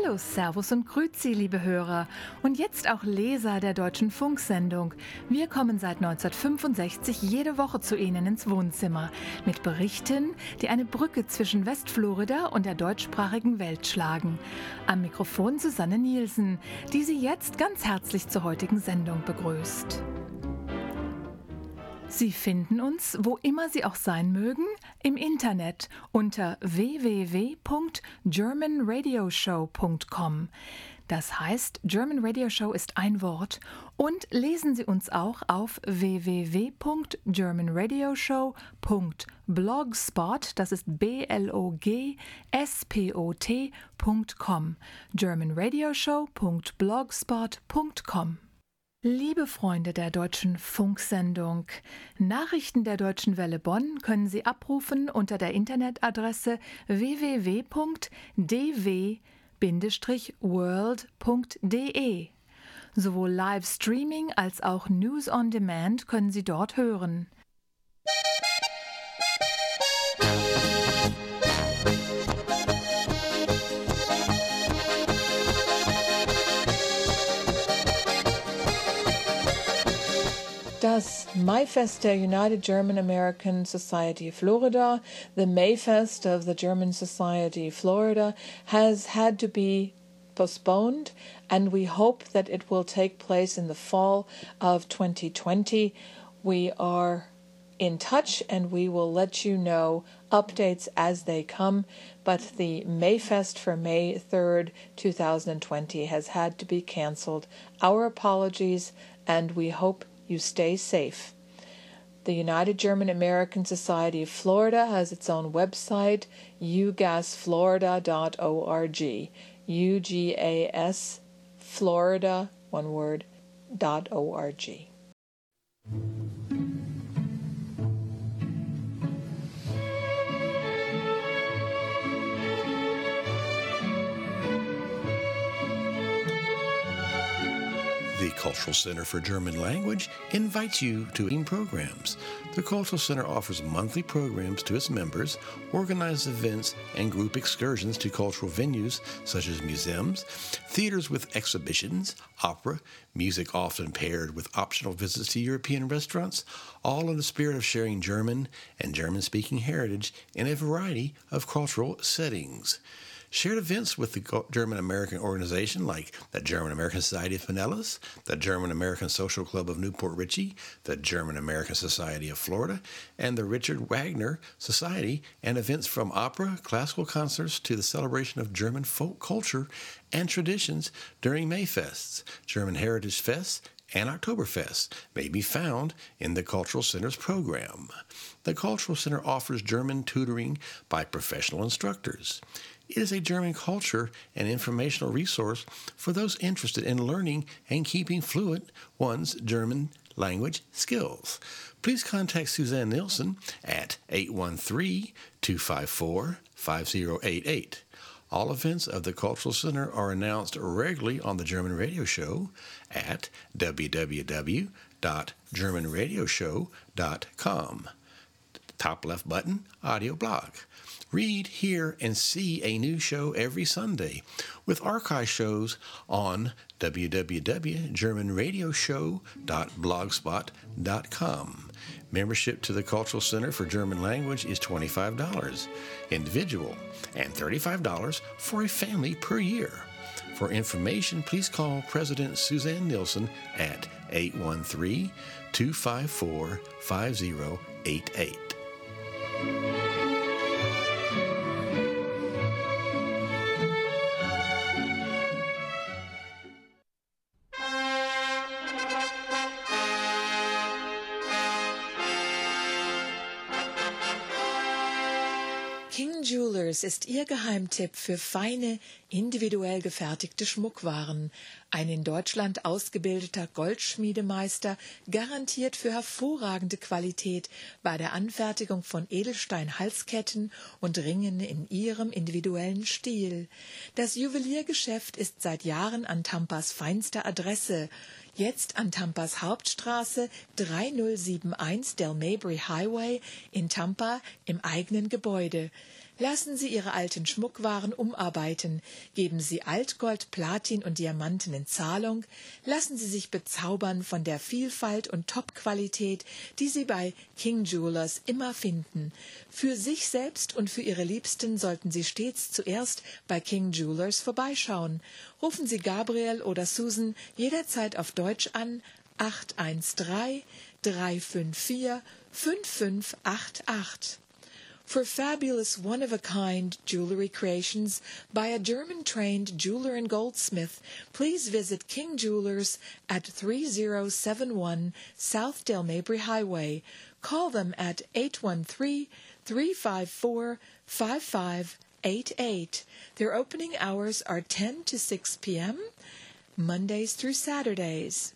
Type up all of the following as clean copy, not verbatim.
Hallo, Servus und Grüezi, liebe Hörer. Und jetzt auch Leser der Deutschen Funksendung. Wir kommen seit 1965 jede Woche zu Ihnen ins Wohnzimmer mit Berichten, die eine Brücke zwischen Westflorida und der deutschsprachigen Welt schlagen. Am Mikrofon Susanne Nielsen, die Sie jetzt ganz herzlich zur heutigen Sendung begrüßt. Sie finden uns, wo immer Sie auch sein mögen, im Internet unter www.germanradioshow.com. Das heißt, German Radio Show ist ein Wort. Und lesen Sie uns auch auf www.germanradioshow.blogspot, das ist blogspot.com, germanradioshow.blogspot.com. Liebe Freunde der Deutschen Funksendung, Nachrichten der Deutschen Welle Bonn können Sie abrufen unter der Internetadresse www.dw-world.de. Sowohl Live-Streaming als auch News on Demand können Sie dort hören. Das Mayfest der United German American Society of Florida, the Mayfest of the German Society of Florida, has had to be postponed, and we hope that it will take place in the fall of 2020. We are in touch and we will let you know updates as they come, but the Mayfest for May 3rd, 2020 has had to be canceled. Our apologies, and we hope you stay safe. The United German American Society of Florida has its own website, ugasflorida.org. UGAS Florida, one word, .org. The Cultural Center for German Language invites you to programs. The Cultural Center offers monthly programs to its members, organizes events and group excursions to cultural venues such as museums, theaters with exhibitions, opera, music often paired with optional visits to European restaurants, all in the spirit of sharing German and German-speaking heritage in a variety of cultural settings. Shared events with the German-American organization like the German-American Society of Pinellas, the German-American Social Club of Newport Richey, the German-American Society of Florida, and the Richard Wagner Society, and events from opera, classical concerts to the celebration of German folk culture and traditions during Mayfests, German Heritage Fests, and Oktoberfest may be found in the Cultural Center's program. The Cultural Center offers German tutoring by professional instructors. It is a German culture and informational resource for those interested in learning and keeping fluent one's German language skills. Please contact Suzanne Nielsen at 813-254-5088. All events of the Cultural Center are announced regularly on the German Radio Show at www.germanradioshow.com. Top left button, audio blog. Read, hear, and see a new show every Sunday with archive shows on www.germanradioshow.blogspot.com. Membership to the Cultural Center for German Language is $25 individual and $35 for a family per year. For information, please call President Suzanne Nielsen at 813-254-5088. King Jewelers ist Ihr Geheimtipp für feine, individuell gefertigte Schmuckwaren. Ein in Deutschland ausgebildeter Goldschmiedemeister garantiert für hervorragende Qualität bei der Anfertigung von Edelstein-Halsketten und Ringen in Ihrem individuellen Stil. Das Juweliergeschäft ist seit Jahren an Tampas feinster Adresse. Jetzt an Tampas Hauptstraße 3071 Del Mabry Highway in Tampa im eigenen Gebäude. Lassen Sie Ihre alten Schmuckwaren umarbeiten, geben Sie Altgold, Platin und Diamanten in Zahlung, lassen Sie sich bezaubern von der Vielfalt und Top-Qualität, die Sie bei King Jewelers immer finden. Für sich selbst und für Ihre Liebsten sollten Sie stets zuerst bei King Jewelers vorbeischauen. Rufen Sie Gabriel oder Susan jederzeit auf Deutsch an 813 354 5588. For fabulous one-of-a-kind jewelry creations by a German-trained jeweler and goldsmith, please visit King Jewelers at 3071 South Del Mabry Highway. Call them at 813-354-5588. Their opening hours are 10 to 6 p.m., Mondays through Saturdays.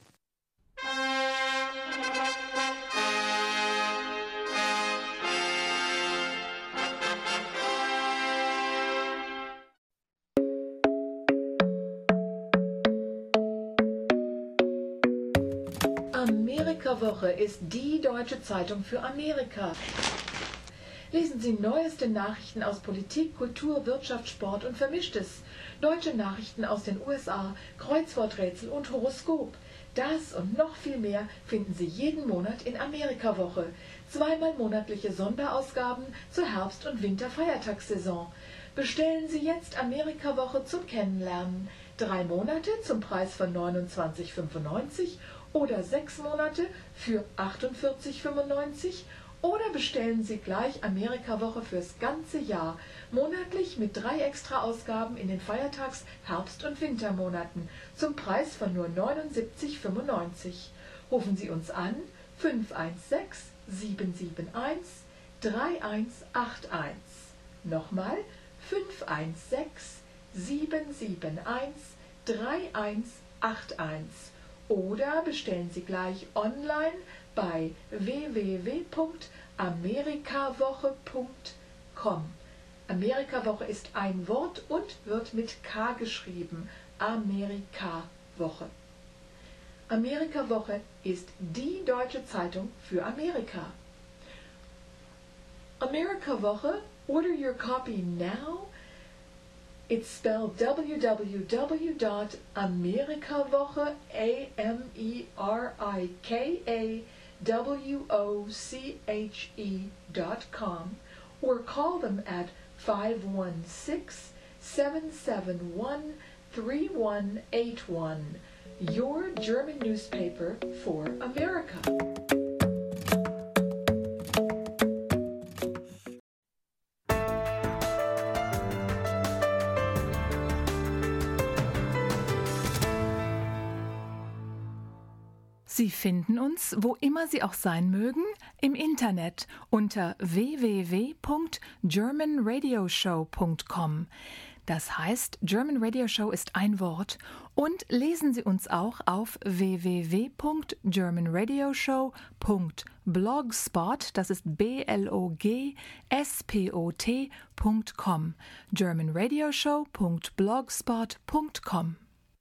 Amerika-Woche ist die deutsche Zeitung für Amerika. Lesen Sie neueste Nachrichten aus Politik, Kultur, Wirtschaft, Sport und Vermischtes. Deutsche Nachrichten aus den USA, Kreuzworträtsel und Horoskop. Das und noch viel mehr finden Sie jeden Monat in Amerika-Woche. Zweimal monatliche Sonderausgaben zur Herbst- und Winterfeiertagssaison. Bestellen Sie jetzt Amerika-Woche zum Kennenlernen. 3 Monate zum Preis von 29,95 oder 6 Monate für 48,95 oder bestellen Sie gleich Amerika-Woche fürs ganze Jahr, monatlich mit 3 Extra-Ausgaben in den Feiertags-, Herbst- und Wintermonaten zum Preis von nur 79,95. Rufen Sie uns an 516 771 3181. Nochmal 516 771 3181. Oder bestellen Sie gleich online bei www.amerikawoche.com. Amerika-Woche ist ein Wort und wird mit K geschrieben. Amerika-Woche. Amerika-Woche ist die deutsche Zeitung für Amerika. Amerika-Woche, order your copy now. It's spelled www.amerikawoche, AmerikaWoche.com or call them at 516-771-3181. Your German newspaper for America. Sie finden uns, wo immer Sie auch sein mögen, im Internet unter www.germanradioshow.com. Das heißt, German Radio Show ist ein Wort. Und lesen Sie uns auch auf www.germanradioshow.blogspot, das ist blogspot.com. germanradioshow.blogspot.com.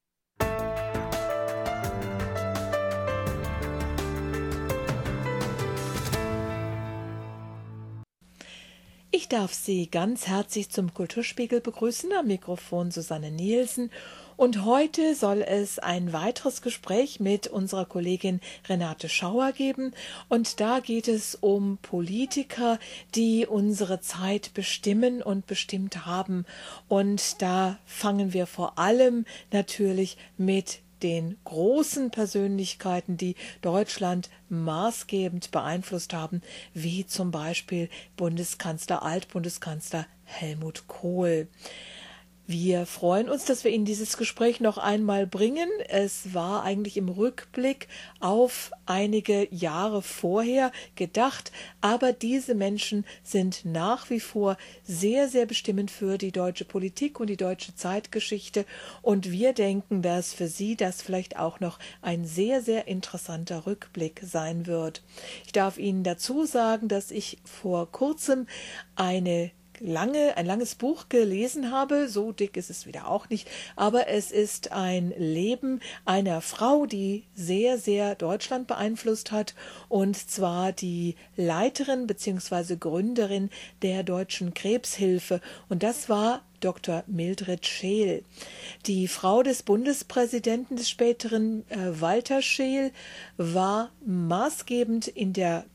Ich darf Sie ganz herzlich zum Kulturspiegel begrüßen, am Mikrofon Susanne Nielsen. Und heute soll es ein weiteres Gespräch mit unserer Kollegin Renate Schauer geben. Und da geht es um Politiker, die unsere Zeit bestimmen und bestimmt haben. Und da fangen wir vor allem natürlich mit den großen Persönlichkeiten, die Deutschland maßgebend beeinflusst haben, wie zum Beispiel Altbundeskanzler Helmut Kohl. Wir freuen uns, dass wir Ihnen dieses Gespräch noch einmal bringen. Es war eigentlich im Rückblick auf einige Jahre vorher gedacht, aber diese Menschen sind nach wie vor sehr, sehr bestimmend für die deutsche Politik und die deutsche Zeitgeschichte. Und wir denken, dass für Sie das vielleicht auch noch ein sehr, sehr interessanter Rückblick sein wird. Ich darf Ihnen dazu sagen, dass ich vor kurzem eine ein langes Buch gelesen habe. So dick ist es wieder auch nicht, aber es ist ein Leben einer Frau, die sehr, sehr Deutschland beeinflusst hat, und zwar die Leiterin bzw. Gründerin der Deutschen Krebshilfe, und das war Dr. Mildred Scheel. Die Frau des Bundespräsidenten, des späteren Walter Scheel, war maßgebend in der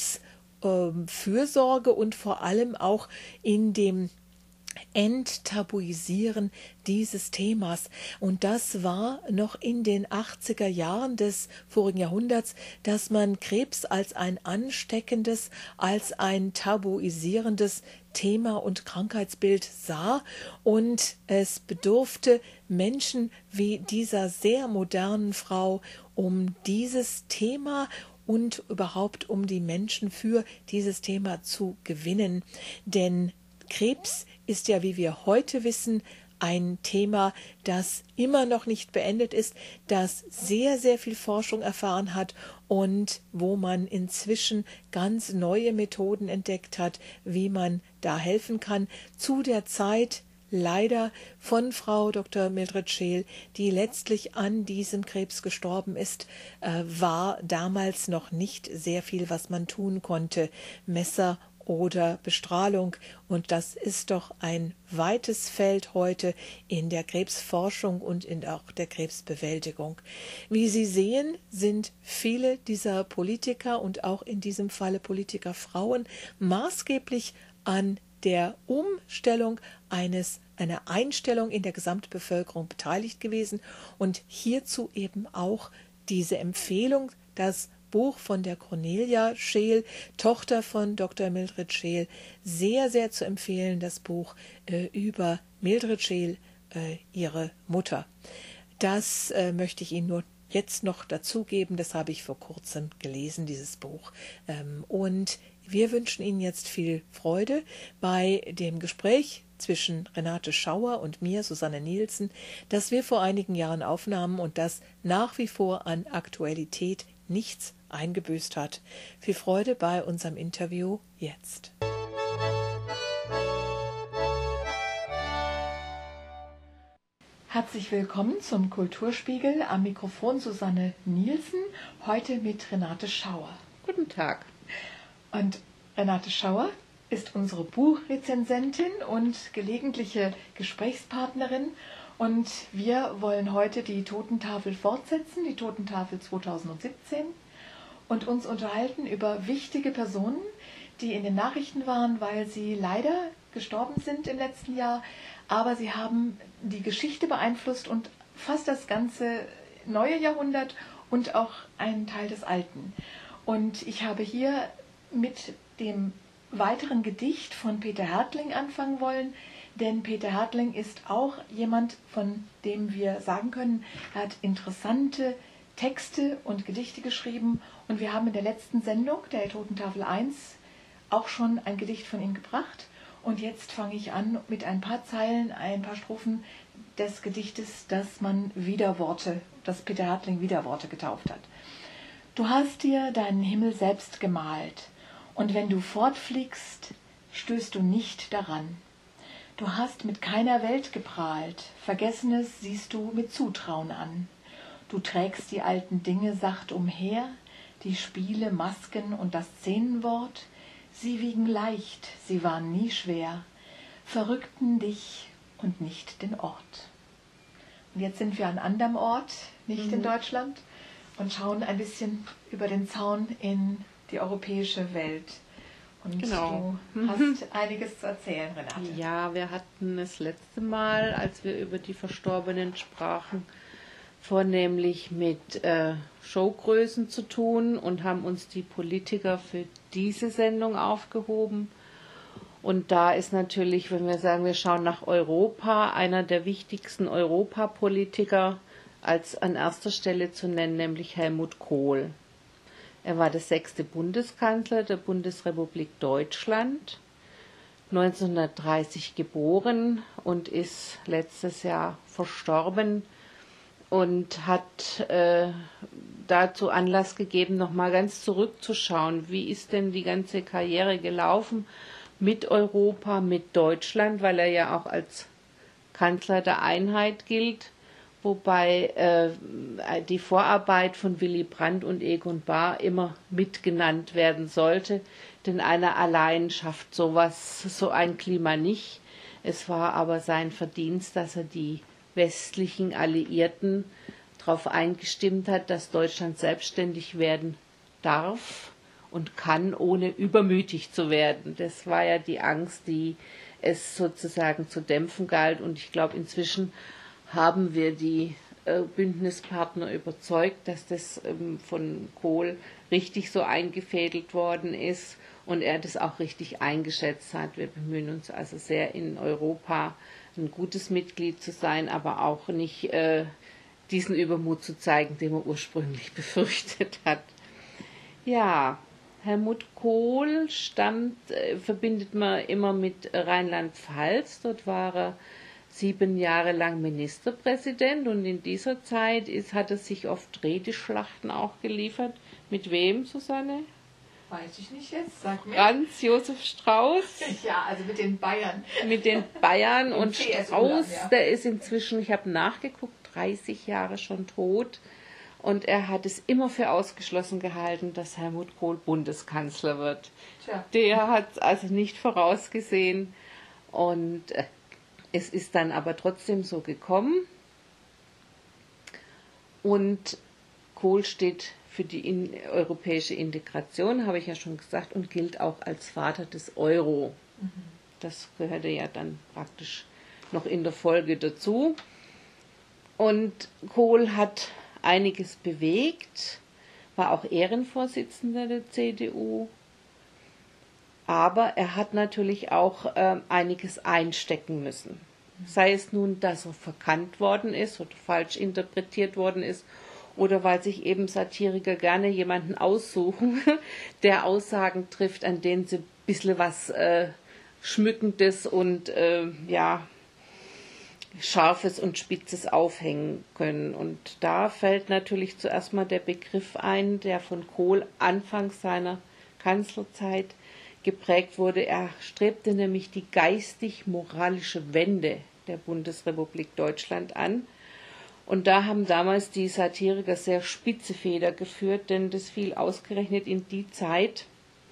Krebsfürsorge und vor allem auch in dem Enttabuisieren dieses Themas. Und das war noch in den 80er Jahren des vorigen Jahrhunderts, dass man Krebs als ein ansteckendes, als ein tabuisierendes Thema und Krankheitsbild sah. Und es bedurfte Menschen wie dieser sehr modernen Frau, um dieses Thema und überhaupt um die Menschen für dieses Thema zu gewinnen. Denn Krebs ist ja, wie wir heute wissen, ein Thema, das immer noch nicht beendet ist, das sehr, sehr viel Forschung erfahren hat und wo man inzwischen ganz neue Methoden entdeckt hat, wie man da helfen kann. Zu der Zeit leider von Frau Dr. Mildred Scheel, die letztlich an diesem Krebs gestorben ist, war damals noch nicht sehr viel, was man tun konnte. Messer oder Bestrahlung. Und das ist doch ein weites Feld heute in der Krebsforschung und in auch der Krebsbewältigung. Wie Sie sehen, sind viele dieser Politiker und auch in diesem Falle Politikerfrauen maßgeblich an der Umstellung einer Einstellung in der Gesamtbevölkerung beteiligt gewesen. Und hierzu eben auch diese Empfehlung, das Buch von der Cornelia Scheel, Tochter von Dr. Mildred Scheel, sehr, sehr zu empfehlen, das Buch über Mildred Scheel, ihre Mutter. Das möchte ich Ihnen nur jetzt noch dazugeben, das habe ich vor kurzem gelesen, dieses Buch. Und wir wünschen Ihnen jetzt viel Freude bei dem Gespräch zwischen Renate Schauer und mir, Susanne Nielsen, das wir vor einigen Jahren aufnahmen und das nach wie vor an Aktualität nichts eingebüßt hat. Viel Freude bei unserem Interview jetzt. Herzlich willkommen zum Kulturspiegel. Am Mikrofon Susanne Nielsen, heute mit Renate Schauer. Guten Tag. Und Renate Schauer ist unsere Buchrezensentin und gelegentliche Gesprächspartnerin. Und wir wollen heute die Totentafel fortsetzen, die Totentafel 2017, und uns unterhalten über wichtige Personen, die in den Nachrichten waren, weil sie leider gestorben sind im letzten Jahr. Aber sie haben die Geschichte beeinflusst und fast das ganze neue Jahrhundert und auch einen Teil des alten. Und ich habe hier mit dem weiteren Gedicht von Peter Härtling anfangen wollen, denn Peter Härtling ist auch jemand, von dem wir sagen können, er hat interessante Texte und Gedichte geschrieben, und wir haben in der letzten Sendung, der Totentafel 1, auch schon ein Gedicht von ihm gebracht, und jetzt fange ich an mit ein paar Zeilen, ein paar Strophen des Gedichtes, das Peter Härtling Widerworte getauft hat. Du hast dir deinen Himmel selbst gemalt, und wenn du fortfliegst, stößt du nicht daran. Du hast mit keiner Welt geprahlt, Vergessenes siehst du mit Zutrauen an. Du trägst die alten Dinge sacht umher, die Spiele, Masken und das Szenenwort, sie wiegen leicht, sie waren nie schwer, verrückten dich und nicht den Ort. Und jetzt sind wir an anderem Ort, nicht in Deutschland, und schauen ein bisschen über den Zaun in die europäische Welt. Und genau. Du hast einiges zu erzählen, Renate. Ja, wir hatten das letzte Mal, als wir über die Verstorbenen sprachen, vornehmlich mit Showgrößen zu tun und haben uns die Politiker für diese Sendung aufgehoben. Und da ist natürlich, wenn wir sagen, wir schauen nach Europa, einer der wichtigsten Europapolitiker als an erster Stelle zu nennen, nämlich Helmut Kohl. Er war der 6. Bundeskanzler der Bundesrepublik Deutschland, 1930 geboren und ist letztes Jahr verstorben und hat dazu Anlass gegeben, nochmal ganz zurückzuschauen, wie ist denn die ganze Karriere gelaufen, mit Europa, mit Deutschland, weil er ja auch als Kanzler der Einheit gilt, wobei die Vorarbeit von Willy Brandt und Egon Bahr immer mitgenannt werden sollte, denn einer allein schafft so ein Klima nicht. Es war aber sein Verdienst, dass er die westlichen Alliierten darauf eingestimmt hat, dass Deutschland selbstständig werden darf und kann, ohne übermütig zu werden. Das war ja die Angst, die es sozusagen zu dämpfen galt. Und ich glaube, inzwischen haben wir die Bündnispartner überzeugt, dass das von Kohl richtig so eingefädelt worden ist und er das auch richtig eingeschätzt hat. Wir bemühen uns also sehr, in Europa ein gutes Mitglied zu sein, aber auch nicht diesen Übermut zu zeigen, den man ursprünglich befürchtet hat. Ja, Helmut Kohl verbindet man immer mit Rheinland-Pfalz. Dort war er 7 Jahre lang Ministerpräsident und in dieser Zeit hat er sich oft Redeschlachten auch geliefert. Mit wem, Susanne? Weiß ich nicht jetzt, sag mir. Franz Josef Strauß. Ja, also mit den Bayern. Mit den Bayern und Strauß, ja. Der ist inzwischen, ich habe nachgeguckt, 30 Jahre schon tot. Und er hat es immer für ausgeschlossen gehalten, dass Helmut Kohl Bundeskanzler wird. Tja. Der hat es also nicht vorausgesehen. Und es ist dann aber trotzdem so gekommen. Und Kohl steht für die europäische Integration, habe ich ja schon gesagt, und gilt auch als Vater des Euro. Das gehörte ja dann praktisch noch in der Folge dazu. Und Kohl hat einiges bewegt, war auch Ehrenvorsitzender der CDU, aber er hat natürlich auch einiges einstecken müssen. Sei es nun, dass er verkannt worden ist oder falsch interpretiert worden ist, oder weil sich eben Satiriker gerne jemanden aussuchen, der Aussagen trifft, an denen sie ein bisschen was Schmückendes und Scharfes und Spitzes aufhängen können. Und da fällt natürlich zuerst mal der Begriff ein, der von Kohl anfangs seiner Kanzlerzeit geprägt wurde. Er strebte nämlich die geistig-moralische Wende der Bundesrepublik Deutschland an. Und da haben damals die Satiriker sehr spitze Feder geführt, denn das fiel ausgerechnet in die Zeit,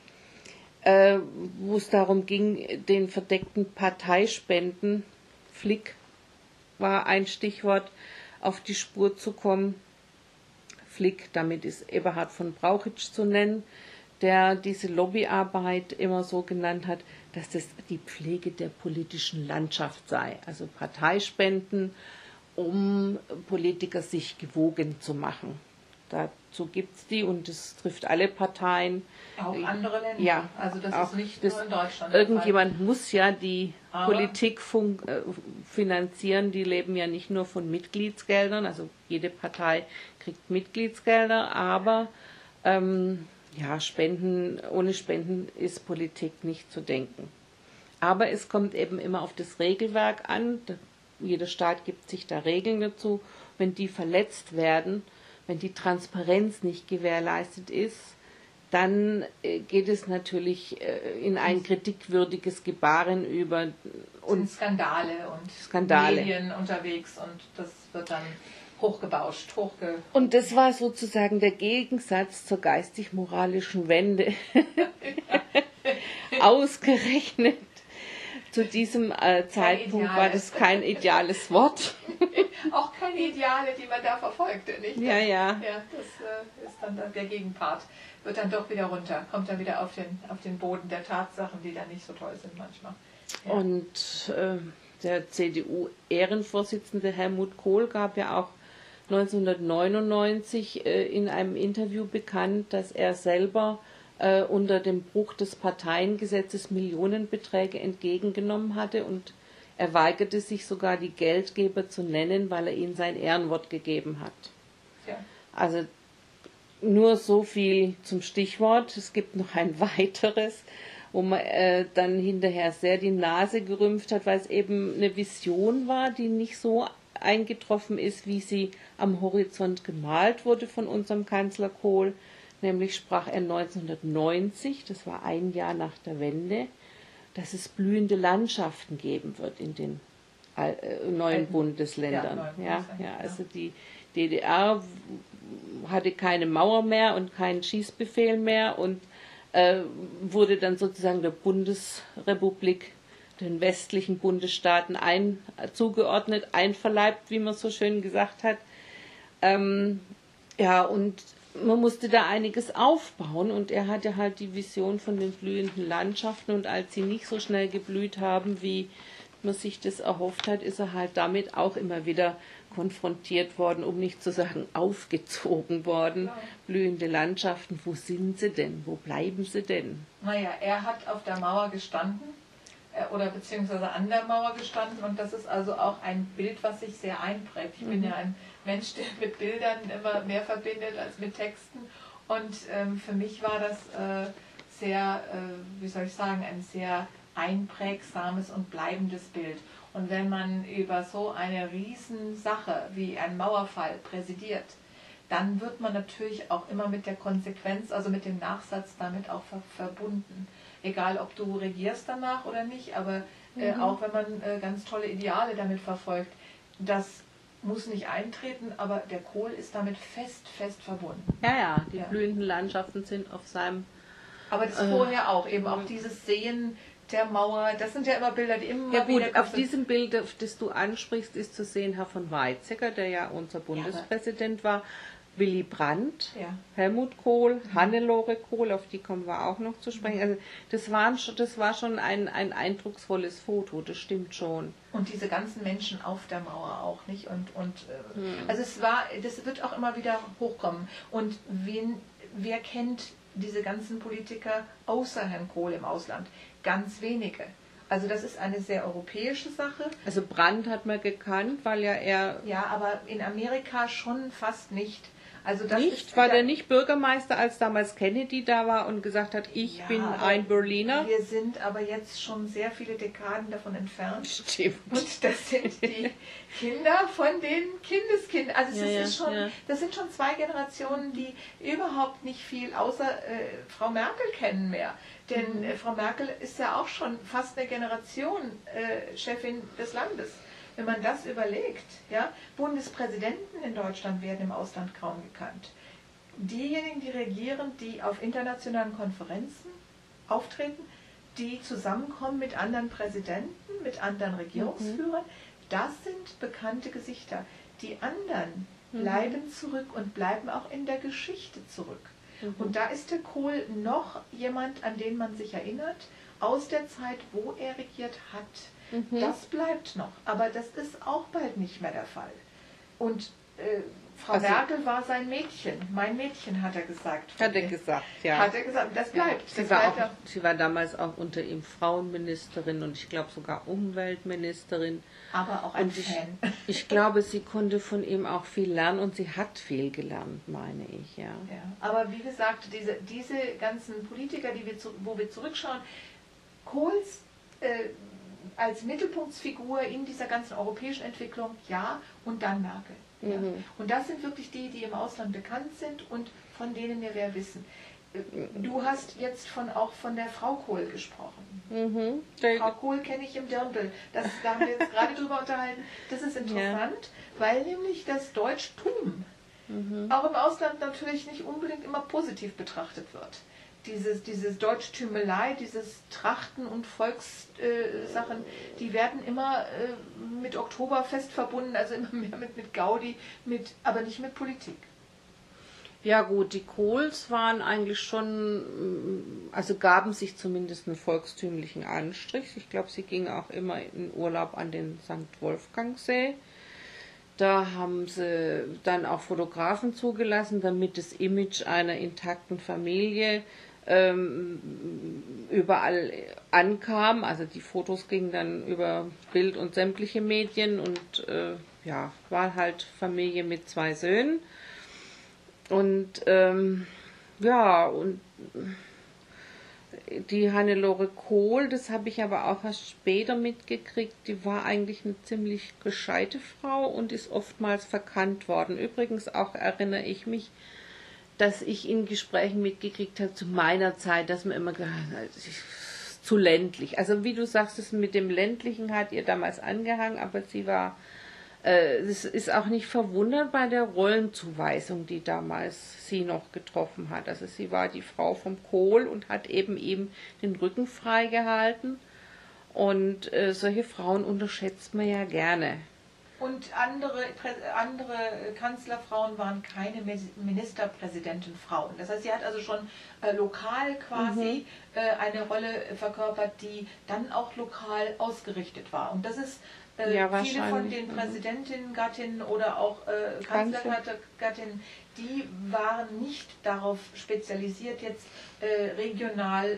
wo es darum ging, den verdeckten Parteispenden, Flick war ein Stichwort, auf die Spur zu kommen. Flick, damit ist Eberhard von Brauchitsch zu nennen, der diese Lobbyarbeit immer so genannt hat, dass das die Pflege der politischen Landschaft sei. Also Parteispenden, um Politiker sich gewogen zu machen. Dazu gibt es die und es trifft alle Parteien. Auch andere Länder. Ja, also das auch ist nicht nur in Deutschland. Irgendjemand muss ja die Politik finanzieren. Die leben ja nicht nur von Mitgliedsgeldern. Also jede Partei kriegt Mitgliedsgelder, aber Spenden, ohne Spenden ist Politik nicht zu denken. Aber es kommt eben immer auf das Regelwerk an. Jeder Staat gibt sich da Regeln dazu. Wenn die verletzt werden, wenn die Transparenz nicht gewährleistet ist, dann geht es natürlich in ein kritikwürdiges Gebaren über. Und Skandale und Medien unterwegs und das wird dann hochgebauscht, Und das war sozusagen der Gegensatz zur geistig-moralischen Wende. Ausgerechnet zu diesem Zeitpunkt war das kein ideales Wort. Auch keine Ideale, die man da verfolgte, nicht? Ja. Ja, das ist dann der Gegenpart. Wird dann doch wieder runter, kommt dann wieder auf den Boden der Tatsachen, die dann nicht so toll sind manchmal. Ja. Und der CDU-Ehrenvorsitzende Helmut Kohl gab ja auch 1999 in einem Interview bekannt, dass er selber unter dem Bruch des Parteiengesetzes Millionenbeträge entgegengenommen hatte und er weigerte sich sogar, die Geldgeber zu nennen, weil er ihnen sein Ehrenwort gegeben hat. Ja. Also nur so viel zum Stichwort. Es gibt noch ein weiteres, wo man dann hinterher sehr die Nase gerümpft hat, weil es eben eine Vision war, die nicht so eingetroffen ist, wie sie am Horizont gemalt wurde von unserem Kanzler Kohl. Nämlich sprach er 1990, das war ein Jahr nach der Wende, dass es blühende Landschaften geben wird in den neuen Bundesländern. Also die DDR hatte keine Mauer mehr und keinen Schießbefehl mehr und wurde dann sozusagen der Bundesrepublik, den westlichen Bundesstaaten zugeordnet, einverleibt, wie man so schön gesagt hat. Und man musste da einiges aufbauen und er hatte halt die Vision von den blühenden Landschaften und als sie nicht so schnell geblüht haben, wie man sich das erhofft hat, ist er halt damit auch immer wieder konfrontiert worden, um nicht zu sagen aufgezogen worden. Ja. Blühende Landschaften, wo sind sie denn? Wo bleiben sie denn? Naja, er hat auf der Mauer gestanden oder beziehungsweise an der Mauer gestanden und das ist also auch ein Bild, was sich sehr einprägt. Ich bin ja ein Mensch, der mit Bildern immer mehr verbindet als mit Texten und für mich war das sehr, wie soll ich sagen, ein sehr einprägsames und bleibendes Bild. Und wenn man über so eine Riesensache wie ein Mauerfall präsidiert, dann wird man natürlich auch immer mit der Konsequenz, also mit dem Nachsatz damit auch verbunden. Egal, ob du regierst danach oder nicht, aber auch wenn man ganz tolle Ideale damit verfolgt, das muss nicht eintreten, aber der Kohl ist damit fest verbunden. Ja, die blühenden Landschaften sind auf seinem... Aber das vorher auch, eben auch dieses Sehen der Mauer, das sind ja immer Bilder, die immer wieder... Ja gut, auf diesem Bild, das du ansprichst, ist zu sehen Herr von Weizsäcker, der ja unser Bundespräsident war, Willy Brandt, Helmut Kohl, Hannelore Kohl, auf die kommen wir auch noch zu sprechen. Also das war schon ein eindrucksvolles Foto, das stimmt schon. Und diese ganzen Menschen auf der Mauer auch, nicht? Also das wird auch immer wieder hochkommen. Und wer kennt diese ganzen Politiker außer Herrn Kohl im Ausland? Ganz wenige. Also das ist eine sehr europäische Sache. Also Brandt hat man gekannt, weil ja er... Ja, aber in Amerika schon fast nicht. Also das war der nicht Bürgermeister, als damals Kennedy da war und gesagt hat, ich bin ein Berliner? Wir sind aber jetzt schon sehr viele Dekaden davon entfernt. Stimmt. Und das sind die Kinder von den Kindeskindern. Also das sind schon zwei Generationen, die überhaupt nicht viel außer Frau Merkel kennen mehr. Denn Frau Merkel ist ja auch schon fast eine Generation Chefin des Landes. Wenn man das überlegt, Bundespräsidenten in Deutschland werden im Ausland kaum gekannt. Diejenigen, die regieren, die auf internationalen Konferenzen auftreten, die zusammenkommen mit anderen Präsidenten, mit anderen Regierungsführern, das sind bekannte Gesichter. Die anderen bleiben zurück und bleiben auch in der Geschichte zurück. Und da ist der Kohl noch jemand, an den man sich erinnert, aus der Zeit, wo er regiert hat. Das bleibt noch, aber das ist auch bald nicht mehr der Fall. Und Frau Merkel war sein Mädchen, mein Mädchen, hat er gesagt. Hat er gesagt, ja. Hat er gesagt, das bleibt. Sie war damals auch unter ihm Frauenministerin und ich glaube sogar Umweltministerin. Aber auch ein Fan. Ich glaube, sie konnte von ihm auch viel lernen und sie hat viel gelernt, meine ich, ja. Aber wie gesagt, diese ganzen Politiker, wo wir zurückschauen, Kohls als Mittelpunktsfigur in dieser ganzen europäischen Entwicklung, und dann Merkel. Und das sind wirklich die im Ausland bekannt sind und von denen wir wer wissen. Du hast jetzt auch von der Frau Kohl gesprochen. Frau Kohl kenne ich im Dirndl. Da haben wir jetzt gerade drüber unterhalten. Das ist interessant, weil nämlich das Deutschtum auch im Ausland natürlich nicht unbedingt immer positiv betrachtet wird. Dieses Deutschtümelei, dieses Trachten und Volkssachen, die werden immer mit Oktoberfest verbunden, also immer mehr mit Gaudi, aber nicht mit Politik. Ja gut, die Kohls waren eigentlich schon, also gaben sich zumindest einen volkstümlichen Anstrich. Ich glaube, sie gingen auch immer in Urlaub an den St. Wolfgangsee. Da haben sie dann auch Fotografen zugelassen, damit das Image einer intakten Familie überall ankam. Also die Fotos gingen dann über Bild und sämtliche Medien und war halt Familie mit 2 Söhnen. Und und die Hannelore Kohl, das habe ich aber auch erst später mitgekriegt, die war eigentlich eine ziemlich gescheite Frau und ist oftmals verkannt worden. Übrigens auch erinnere ich mich, dass ich in Gesprächen mitgekriegt habe zu meiner Zeit, dass man immer gesagt hat, zu ländlich. Also wie du sagst, das mit dem Ländlichen hat ihr damals angehangen, aber sie war, es ist auch nicht verwundert bei der Rollenzuweisung, die damals sie noch getroffen hat. Also sie war die Frau vom Kohl und hat eben ihm den Rücken frei gehalten. Und solche Frauen unterschätzt man ja gerne. Und andere Kanzlerfrauen waren keine Ministerpräsidentenfrauen. Das heißt, sie hat also schon lokal quasi eine Rolle verkörpert, die dann auch lokal ausgerichtet war. Und das ist viele von den Präsidentinnen-Gattinnen oder auch Kanzlergattinnen, die waren nicht darauf spezialisiert, jetzt regional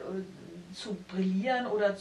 zu brillieren oder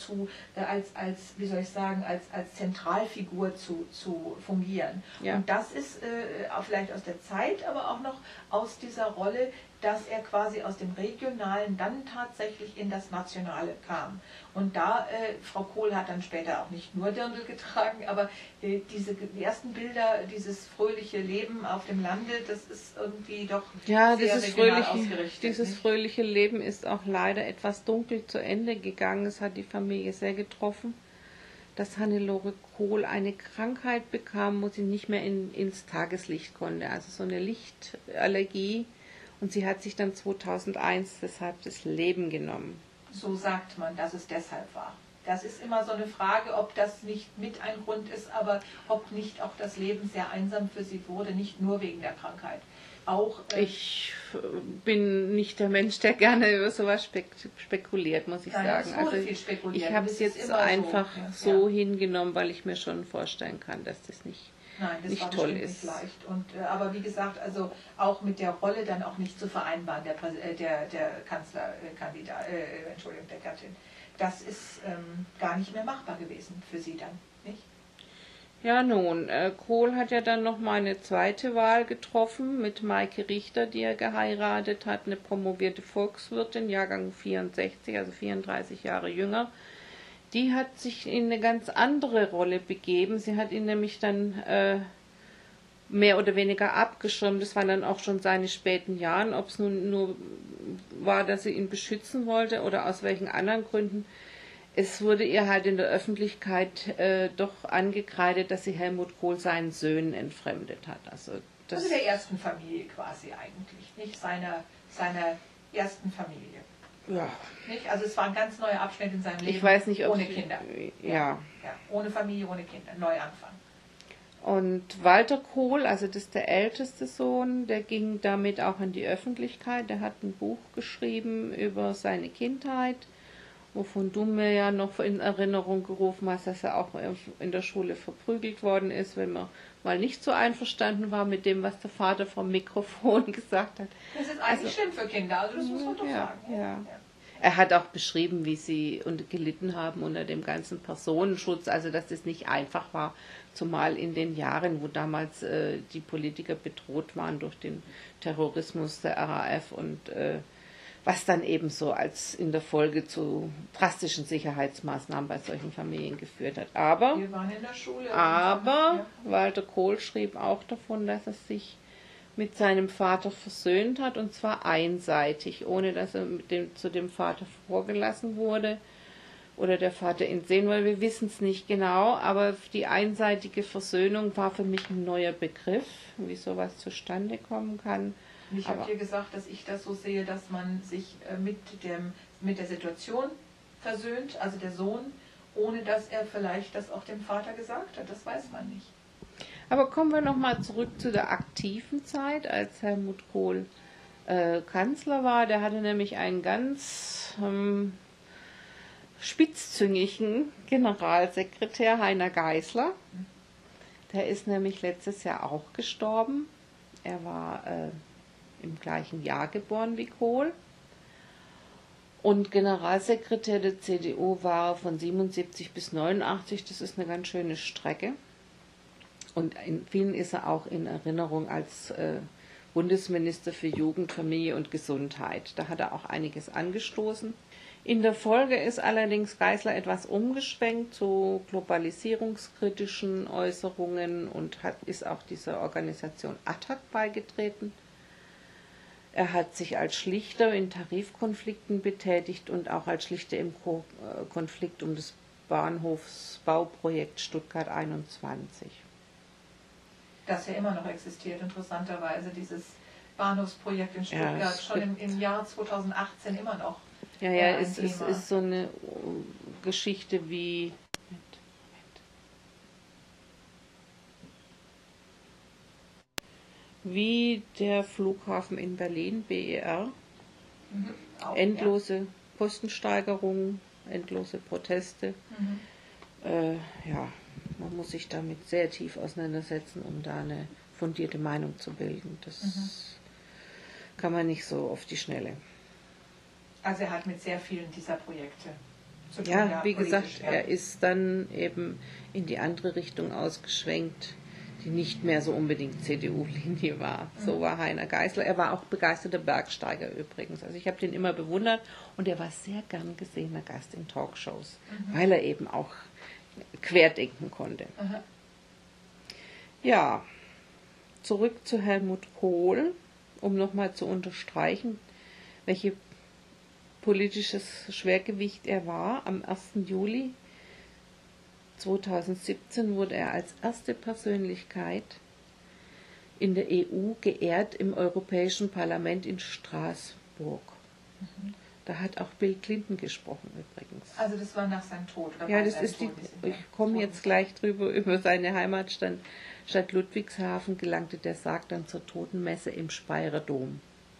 als wie soll ich sagen, als Zentralfigur zu fungieren. Ja. Und das ist vielleicht aus der Zeit, aber auch noch aus dieser Rolle, dass er quasi aus dem Regionalen dann tatsächlich in das Nationale kam. Und da, Frau Kohl hat dann später auch nicht nur Dirndl getragen, aber diese ersten Bilder, dieses fröhliche Leben auf dem Lande, das ist irgendwie doch sehr regional ausgerichtet. Dieses fröhliche Leben ist auch leider etwas dunkel zu Ende gegangen. Es hat die Familie sehr getroffen, dass Hannelore Kohl eine Krankheit bekam, wo sie nicht mehr ins Tageslicht konnte, also so eine Lichtallergie. Und sie hat sich dann 2001 deshalb das Leben genommen. So sagt man, dass es deshalb war. Das ist immer so eine Frage, ob das nicht mit ein Grund ist, aber ob nicht auch das Leben sehr einsam für sie wurde, nicht nur wegen der Krankheit. Auch, ich bin nicht der Mensch, der gerne über sowas spekuliert, muss ich sagen. Es wurde viel spekuliert. Ich habe es jetzt einfach so hingenommen, weil ich mir schon vorstellen kann, dass das nicht war toll ist. Nicht leicht. Und, aber wie gesagt, also auch mit der Rolle dann auch nicht zu vereinbaren, der Kanzlerkandidat, der Gattin. Das ist gar nicht mehr machbar gewesen für sie dann, nicht? Ja, nun, Kohl hat ja dann noch mal eine zweite Wahl getroffen mit Maike Richter, die er geheiratet hat, eine promovierte Volkswirtin, Jahrgang 64, also 34 Jahre jünger. Die hat sich in eine ganz andere Rolle begeben. Sie hat ihn nämlich dann mehr oder weniger abgeschirmt. Das waren dann auch schon seine späten Jahren. Ob es nun nur war, dass sie ihn beschützen wollte oder aus welchen anderen Gründen. Es wurde ihr halt in der Öffentlichkeit doch angekreidet, dass sie Helmut Kohl seinen Söhnen entfremdet hat. Also der ersten Familie quasi eigentlich, nicht seiner ersten Familie. Ja. Nicht? Also es war ein ganz neuer Abschnitt in seinem Leben. Ich weiß nicht, ob ohne Kinder. Ja. Ohne Familie, ohne Kinder. Neuanfang. Und Walter Kohl, also das ist der älteste Sohn, der ging damit auch in die Öffentlichkeit. Der hat ein Buch geschrieben über seine Kindheit, wovon du mir ja noch in Erinnerung gerufen hast, dass er auch in der Schule verprügelt worden ist, wenn man mal nicht so einverstanden war mit dem, was der Vater vom Mikrofon gesagt hat. Das ist eigentlich schlimm für Kinder, also das muss man doch sagen. Ja. Er hat auch beschrieben, wie sie gelitten haben unter dem ganzen Personenschutz, also dass das nicht einfach war, zumal in den Jahren, wo damals die Politiker bedroht waren durch den Terrorismus der RAF und was dann eben so als in der Folge zu drastischen Sicherheitsmaßnahmen bei solchen Familien geführt hat. Aber, wir waren in der Schule. Walter Kohl schrieb auch davon, dass er sich mit seinem Vater versöhnt hat, und zwar einseitig, ohne dass er zu dem Vater vorgelassen wurde oder der Vater ihn sehen wollte. Wir wissen es nicht genau, aber die einseitige Versöhnung war für mich ein neuer Begriff, wie sowas zustande kommen kann. Ich habe dir gesagt, dass ich das so sehe, dass man sich mit der Situation versöhnt, also der Sohn, ohne dass er vielleicht das auch dem Vater gesagt hat. Das weiß man nicht. Aber kommen wir nochmal zurück zu der aktiven Zeit, als Helmut Kohl Kanzler war. Der hatte nämlich einen ganz spitzzüngigen Generalsekretär, Heiner Geißler. Der ist nämlich letztes Jahr auch gestorben. Er war im gleichen Jahr geboren wie Kohl. Und Generalsekretär der CDU war von 77 bis 89. Das ist eine ganz schöne Strecke. Und in vielen ist er auch in Erinnerung als Bundesminister für Jugend, Familie und Gesundheit. Da hat er auch einiges angestoßen. In der Folge ist allerdings Geißler etwas umgeschwenkt zu globalisierungskritischen Äußerungen und ist auch dieser Organisation ATTAC beigetreten. Er hat sich als Schlichter in Tarifkonflikten betätigt und auch als Schlichter im Konflikt um das Bahnhofsbauprojekt Stuttgart 21. Das ja immer noch existiert, interessanterweise, dieses Bahnhofsprojekt in Stuttgart, Ja, schon im Jahr 2018 immer noch. Ja, es ist so eine Geschichte wie der Flughafen in Berlin, BER. Auch, Endlose Kostensteigerungen, endlose Proteste. Man muss sich damit sehr tief auseinandersetzen, um da eine fundierte Meinung zu bilden. Das kann man nicht so auf die Schnelle. Also er hat mit sehr vielen dieser Projekte zu tun. Ja, wie gesagt, er ist dann eben in die andere Richtung ausgeschwenkt, die nicht mehr so unbedingt CDU-Linie war. So war Heiner Geißler. Er war auch begeisterter Bergsteiger übrigens. Also ich habe den immer bewundert und er war sehr gern gesehener Gast in Talkshows, weil er eben auch querdenken konnte. Ja, zurück zu Helmut Kohl, um nochmal zu unterstreichen, welche politisches Schwergewicht er war. Am 1. Juli 2017 wurde er als erste Persönlichkeit in der EU geehrt im Europäischen Parlament in Straßburg. Da hat auch Bill Clinton gesprochen übrigens. Also das war nach seinem Tod? Oder ja, das ist ich komme jetzt gleich drüber, über seine Heimatstadt Ludwigshafen gelangte der Sarg dann zur Totenmesse im Speyerer Dom.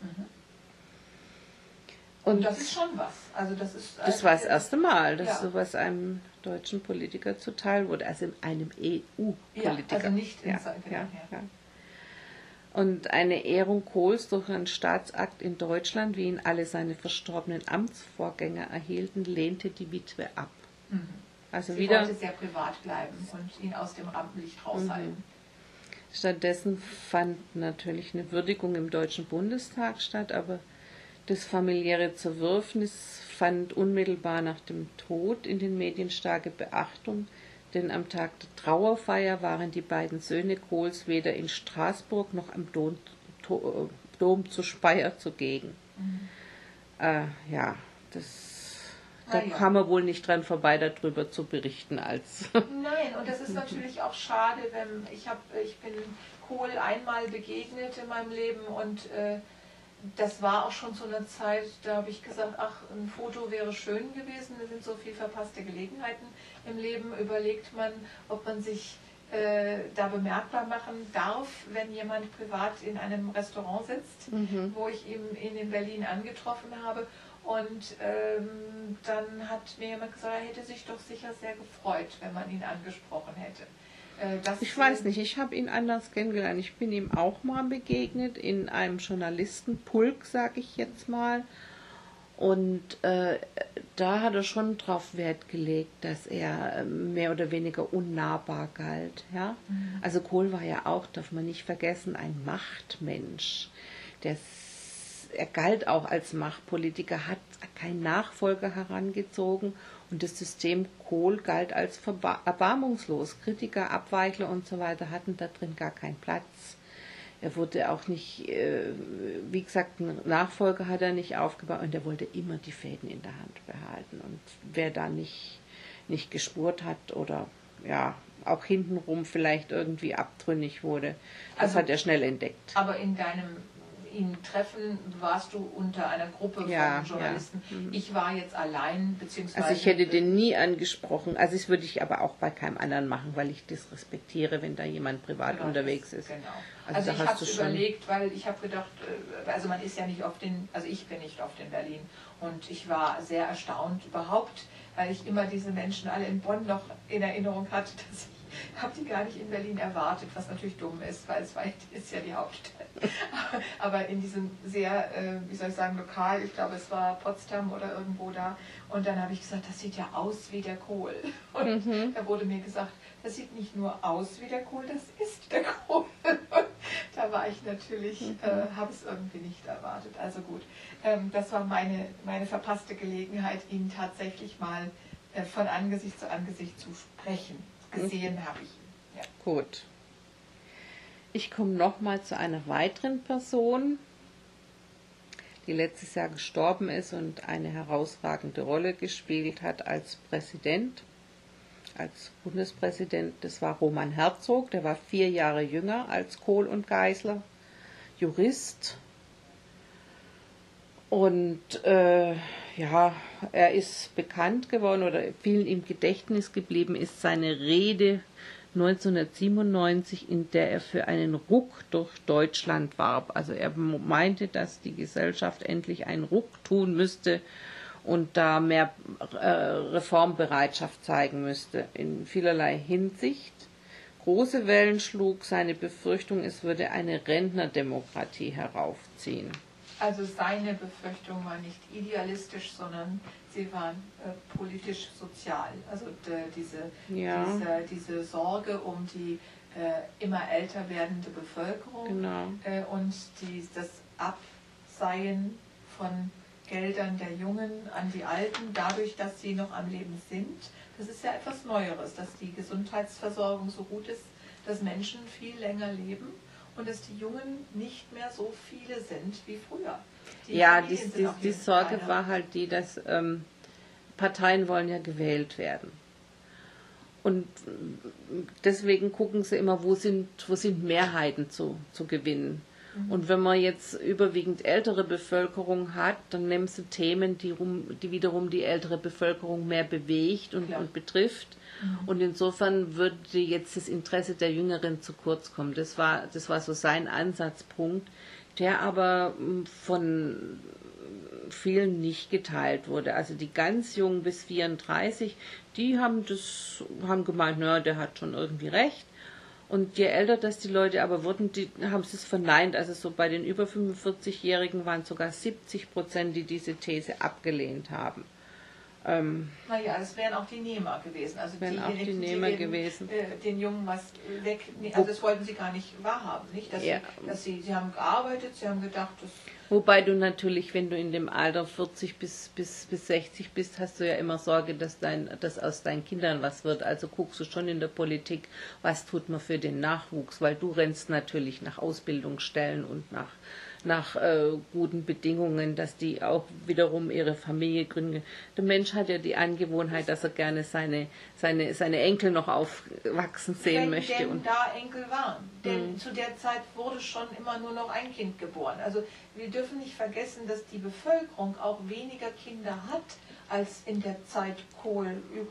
Und das ist schon was. Also das war das erste Mal, dass sowas einem deutschen Politiker zuteil wurde, also einem EU-Politiker. Ja, also nicht in Und eine Ehrung Kohls durch einen Staatsakt in Deutschland, wie ihn alle seine verstorbenen Amtsvorgänger erhielten, lehnte die Witwe ab. Also Sie wollte sehr privat bleiben und ihn aus dem Rampenlicht raushalten. Stattdessen fand natürlich eine Würdigung im Deutschen Bundestag statt, aber das familiäre Zerwürfnis fand unmittelbar nach dem Tod in den Medien starke Beachtung, denn am Tag der Trauerfeier waren die beiden Söhne Kohls weder in Straßburg noch am Dom zu Speyer zugegen. Da kam man wohl nicht dran vorbei, darüber zu berichten. Nein, und das ist natürlich auch schade, wenn ich bin Kohl einmal begegnet in meinem Leben und das war auch schon zu einer Zeit, da habe ich gesagt, ach, ein Foto wäre schön gewesen, es sind so viele verpasste Gelegenheiten im Leben. Überlegt man, ob man sich da bemerkbar machen darf, wenn jemand privat in einem Restaurant sitzt, wo ich ihn in Berlin angetroffen habe. Und dann hat mir jemand gesagt, er hätte sich doch sicher sehr gefreut, wenn man ihn angesprochen hätte. Ich weiß nicht, ich habe ihn anders kennengelernt. Ich bin ihm auch mal begegnet in einem Journalistenpulk, sage ich jetzt mal. Und da hat er schon drauf Wert gelegt, dass er mehr oder weniger unnahbar galt. Ja? Also Kohl war ja auch, darf man nicht vergessen, ein Machtmensch. Er galt auch als Machtpolitiker, hat keinen Nachfolger herangezogen und das System Kohl galt als erbarmungslos. Kritiker, Abweichler und so weiter hatten da drin gar keinen Platz. Er wurde auch nicht, wie gesagt, einen Nachfolger hat er nicht aufgebaut und er wollte immer die Fäden in der Hand behalten. Und wer da nicht gespurt hat oder ja auch hintenrum vielleicht irgendwie abtrünnig wurde, das hat er schnell entdeckt. Aber in deinem ihn treffen, warst du unter einer Gruppe von Journalisten. Ja. Ich war jetzt allein, beziehungsweise... Also ich hätte den nie angesprochen. Also das würde ich aber auch bei keinem anderen machen, weil ich das respektiere, wenn da jemand privat unterwegs ist. Genau. Also ich habe es überlegt, weil ich habe gedacht, also man ist ja nicht auf ich bin nicht auf den Berlin. Und ich war sehr erstaunt überhaupt, weil ich immer diese Menschen alle in Bonn noch in Erinnerung hatte, dass ich habe die gar nicht in Berlin erwartet, was natürlich dumm ist, weil es ist ja die Hauptstadt. Aber in diesem sehr, wie soll ich sagen, lokal, ich glaube es war Potsdam oder irgendwo da. Und dann habe ich gesagt, das sieht ja aus wie der Kohl. Und da wurde mir gesagt, das sieht nicht nur aus wie der Kohl, das ist der Kohl. Und da war ich natürlich, habe es irgendwie nicht erwartet. Also gut, das war meine verpasste Gelegenheit, ihn tatsächlich mal von Angesicht zu sprechen. Gesehen habe ich ihn. Ja. Gut. Ich komme nochmal zu einer weiteren Person, die letztes Jahr gestorben ist und eine herausragende Rolle gespielt hat als Präsident, als Bundespräsident. Das war Roman Herzog, der war 4 Jahre jünger als Kohl und Geisler, Jurist. Und ja, er ist bekannt geworden oder vielen im Gedächtnis geblieben ist seine Rede 1997, in der er für einen Ruck durch Deutschland warb. Also er meinte, dass die Gesellschaft endlich einen Ruck tun müsste und da mehr Reformbereitschaft zeigen müsste in vielerlei Hinsicht. Große Wellen schlug seine Befürchtung, es würde eine Rentnerdemokratie heraufziehen. Also seine Befürchtung war nicht idealistisch, sondern sie waren politisch-sozial. Also diese Sorge um die immer älter werdende Bevölkerung, Genau. Und das Abseien von Geldern der Jungen an die Alten, dadurch, dass sie noch am Leben sind. Das ist ja etwas Neueres, dass die Gesundheitsversorgung so gut ist, dass Menschen viel länger leben. Und dass die Jungen nicht mehr so viele sind wie früher. Die Sorge war halt die, dass Parteien wollen ja gewählt werden. Und deswegen gucken sie immer, wo sind Mehrheiten zu gewinnen. Mhm. Und wenn man jetzt überwiegend ältere Bevölkerung hat, dann nehmen sie Themen, die wiederum die ältere Bevölkerung mehr bewegt und betrifft. Und insofern würde jetzt das Interesse der Jüngeren zu kurz kommen. Das war so sein Ansatzpunkt, der aber von vielen nicht geteilt wurde. Also die ganz Jungen bis 34, die haben gemeint, naja, der hat schon irgendwie recht. Und je älter das die Leute aber wurden, die haben es verneint. Also so bei den über 45-Jährigen waren sogar 70%, die diese These abgelehnt haben. Naja, es wären auch die Nehmer gewesen. Also die Nehmer gewesen. Den Jungen was weg. Also das wollten sie gar nicht wahrhaben, nicht? Dass sie haben gearbeitet, sie haben gedacht, das. Wobei du natürlich, wenn du in dem Alter 40 bis 60 bist, hast du ja immer Sorge, dass aus deinen Kindern was wird. Also guckst du schon in der Politik, was tut man für den Nachwuchs, weil du rennst natürlich nach Ausbildungsstellen und nach guten Bedingungen, dass die auch wiederum ihre Familie gründen. Der Mensch hat ja die Angewohnheit, dass er gerne seine Enkel noch aufwachsen sehen möchte. Denn da Enkel waren. Denn zu der Zeit wurde schon immer nur noch ein Kind geboren. Also wir dürfen nicht vergessen, dass die Bevölkerung auch weniger Kinder hat als in der Zeit Kohl,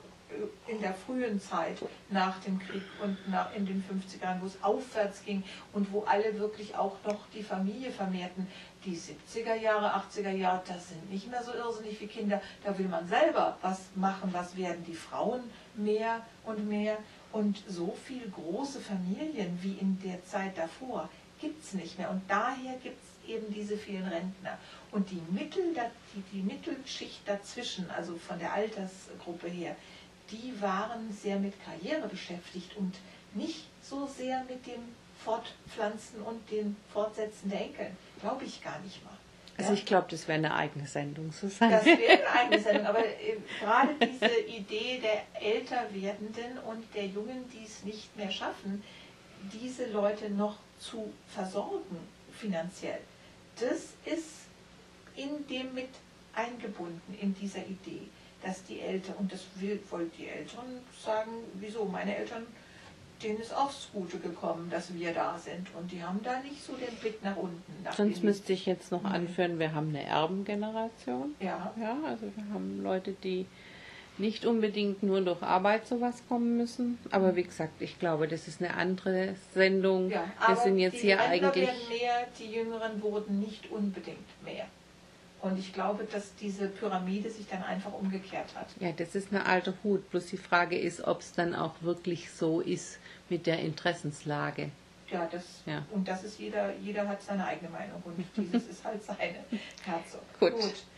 in der frühen Zeit nach dem Krieg und in den 50ern, wo es aufwärts ging und wo alle wirklich auch noch die Familie vermehrten. Die 70er Jahre, 80er Jahre, das sind nicht mehr so irrsinnig viele Kinder. Da will man selber was machen, was werden die Frauen mehr und mehr. Und so viele große Familien wie in der Zeit davor gibt es nicht mehr. Und daher gibt es eben diese vielen Rentner. Und die Mittelschicht dazwischen, also von der Altersgruppe her, die waren sehr mit Karriere beschäftigt und nicht so sehr mit dem Fortpflanzen und dem Fortsetzen der Enkel. Glaube ich gar nicht mal. Also ich glaube, das wäre eine eigene Sendung, Susanne. Das wäre eine eigene Sendung, aber gerade diese Idee der Älterwerdenden und der Jungen, die es nicht mehr schaffen, diese Leute noch zu versorgen finanziell, das ist in dem mit eingebunden, in dieser Idee, dass die Eltern, und das wollen die Eltern sagen, wieso, meine Eltern, denen ist aufs Gute gekommen, dass wir da sind und die haben da nicht so den Blick nach unten. Sonst müsste ich jetzt noch anführen, wir haben eine Erbengeneration. Ja, also wir haben Leute, die nicht unbedingt nur durch Arbeit sowas kommen müssen. Aber wie gesagt, ich glaube, das ist eine andere Sendung. Ja, wir sind jetzt hier eigentlich. Werden mehr, die Jüngeren wurden nicht unbedingt mehr. Und ich glaube, dass diese Pyramide sich dann einfach umgekehrt hat. Ja, das ist eine alte Hut. Bloß die Frage ist, ob es dann auch wirklich so ist mit der Interessenslage. Ja, und das ist jeder hat seine eigene Meinung und dieses ist halt seine. Herzog. Gut.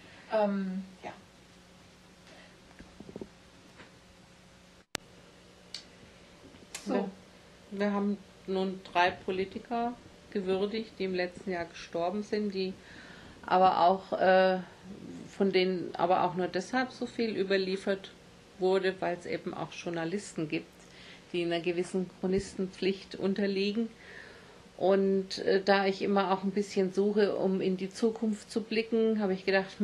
Ja. So. Wir haben nun 3 Politiker gewürdigt, die im letzten Jahr gestorben sind, die aber auch von denen aber auch nur deshalb so viel überliefert wurde, weil es eben auch Journalisten gibt, die einer gewissen Chronistenpflicht unterliegen. Und da ich immer auch ein bisschen suche, um in die Zukunft zu blicken, habe ich gedacht,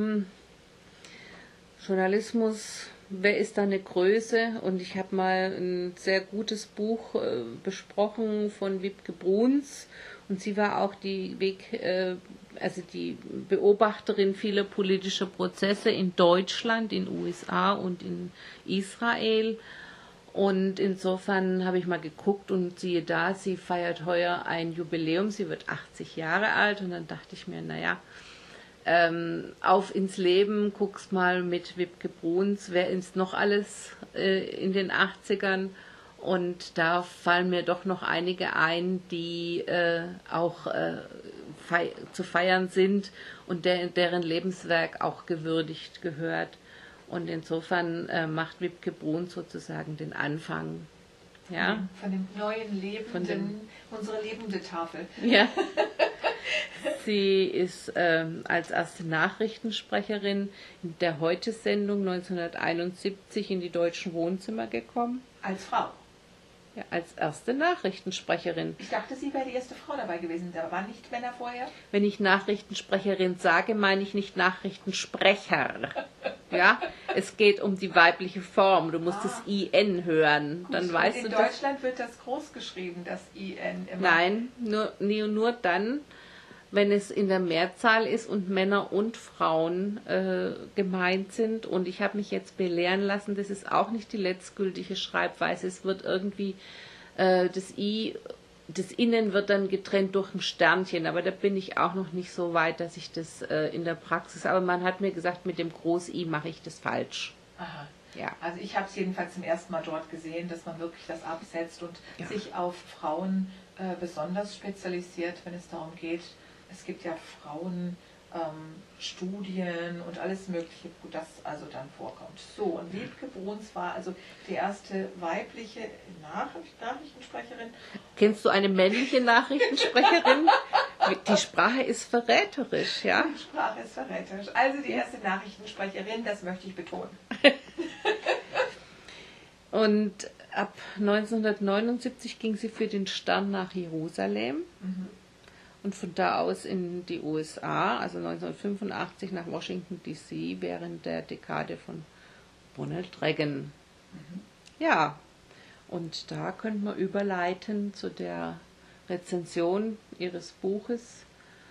Journalismus, wer ist da eine Größe? Und ich habe mal ein sehr gutes Buch besprochen von Wiebke Bruns. Und sie war auch die die Beobachterin vieler politischer Prozesse in Deutschland, in den USA und in Israel. Und insofern habe ich mal geguckt und siehe da, sie feiert heuer ein Jubiläum, sie wird 80 Jahre alt und dann dachte ich mir, auf ins Leben, guck's mal mit Wiebke Bruns, wer ist noch alles in den 80ern und da fallen mir doch noch einige ein, die auch zu feiern sind und deren Lebenswerk auch gewürdigt gehört. Und insofern macht Wiebke Bruns sozusagen den Anfang. Ja? Von dem neuen Lebenden, unsere lebende Tafel. Ja. Sie ist als erste Nachrichtensprecherin in der Heute-Sendung 1971 in die deutschen Wohnzimmer gekommen. Als Frau? Ja, als erste Nachrichtensprecherin. Ich dachte, sie wäre die erste Frau dabei gewesen. Da waren nicht Männer vorher? Wenn ich Nachrichtensprecherin sage, meine ich nicht Nachrichtensprecher. Ja, es geht um die weibliche Form. Du musst das IN hören. Gut, dann weißt du in Deutschland wird das groß geschrieben, das IN immer. Nein, nur dann, wenn es in der Mehrzahl ist und Männer und Frauen gemeint sind. Und ich habe mich jetzt belehren lassen, das ist auch nicht die letztgültige Schreibweise. Es wird irgendwie, das Innen wird dann getrennt durch ein Sternchen. Aber da bin ich auch noch nicht so weit, dass ich das in der Praxis... Aber man hat mir gesagt, mit dem Groß-I mache ich das falsch. Aha. Ja. Also ich habe es jedenfalls zum ersten Mal dort gesehen, dass man wirklich das absetzt und sich auf Frauen besonders spezialisiert, wenn es darum geht. Es gibt ja Frauenstudien und alles Mögliche, wo das also dann vorkommt. So, und Wiebke Bruns war also die erste weibliche Nachrichtensprecherin. Kennst du eine männliche Nachrichtensprecherin? Die Sprache ist verräterisch, ja? Die Sprache ist verräterisch. Also die erste Nachrichtensprecherin, das möchte ich betonen. Und ab 1979 ging sie für den Stern nach Jerusalem. Und von da aus in die USA, also 1985 nach Washington D.C. während der Dekade von Ronald Reagan. Ja, und da könnte man überleiten zu der Rezension ihres Buches.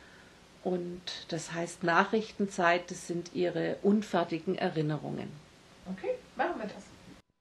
Und das heißt Nachrichtenzeit, das sind ihre unfertigen Erinnerungen. Okay, machen wir das.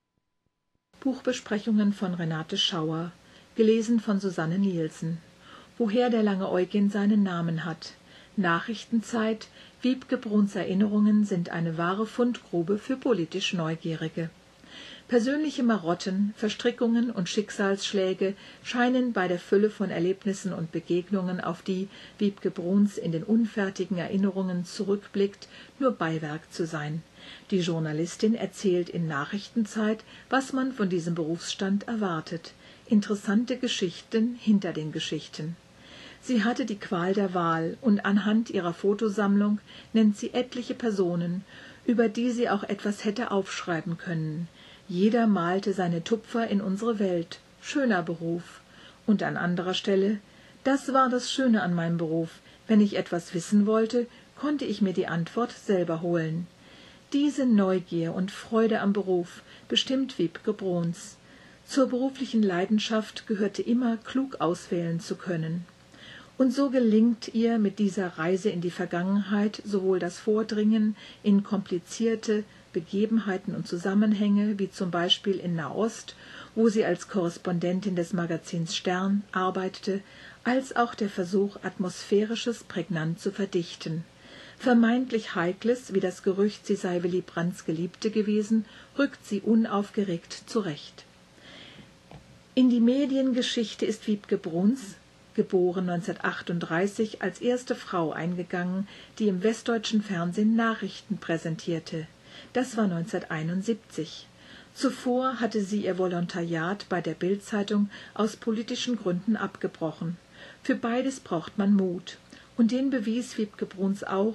Buchbesprechungen von Renate Schauer, gelesen von Susanne Nielsen. Woher der lange Eugen seinen Namen hat. Nachrichtenzeit, Wiebke Bruns Erinnerungen sind eine wahre Fundgrube für politisch Neugierige. Persönliche Marotten, Verstrickungen und Schicksalsschläge scheinen bei der Fülle von Erlebnissen und Begegnungen, auf die Wiebke Bruns in den unfertigen Erinnerungen zurückblickt, nur Beiwerk zu sein. Die Journalistin erzählt in Nachrichtenzeit, was man von diesem Berufsstand erwartet. Interessante Geschichten hinter den Geschichten. Sie hatte die Qual der Wahl und anhand ihrer Fotosammlung nennt sie etliche Personen, über die sie auch etwas hätte aufschreiben können. Jeder malte seine Tupfer in unsere Welt. Schöner Beruf. Und an anderer Stelle: Das war das Schöne an meinem Beruf. Wenn ich etwas wissen wollte, konnte ich mir die Antwort selber holen. Diese Neugier und Freude am Beruf bestimmt Wiebke Bruns. Zur beruflichen Leidenschaft gehörte immer, klug auswählen zu können. Und so gelingt ihr mit dieser Reise in die Vergangenheit sowohl das Vordringen in komplizierte Begebenheiten und Zusammenhänge, wie zum Beispiel in Nahost, wo sie als Korrespondentin des Magazins Stern arbeitete, als auch der Versuch, Atmosphärisches prägnant zu verdichten. Vermeintlich Heikles, wie das Gerücht, sie sei Willy Brandts Geliebte gewesen, rückt sie unaufgeregt zurecht. In die Mediengeschichte ist Wiebke Bruns, geboren 1938, als erste Frau eingegangen, die im westdeutschen Fernsehen Nachrichten präsentierte. Das war 1971. Zuvor hatte sie ihr Volontariat bei der Bild-Zeitung aus politischen Gründen abgebrochen. Für beides braucht man Mut. Und den bewies Wiebke Bruns auch,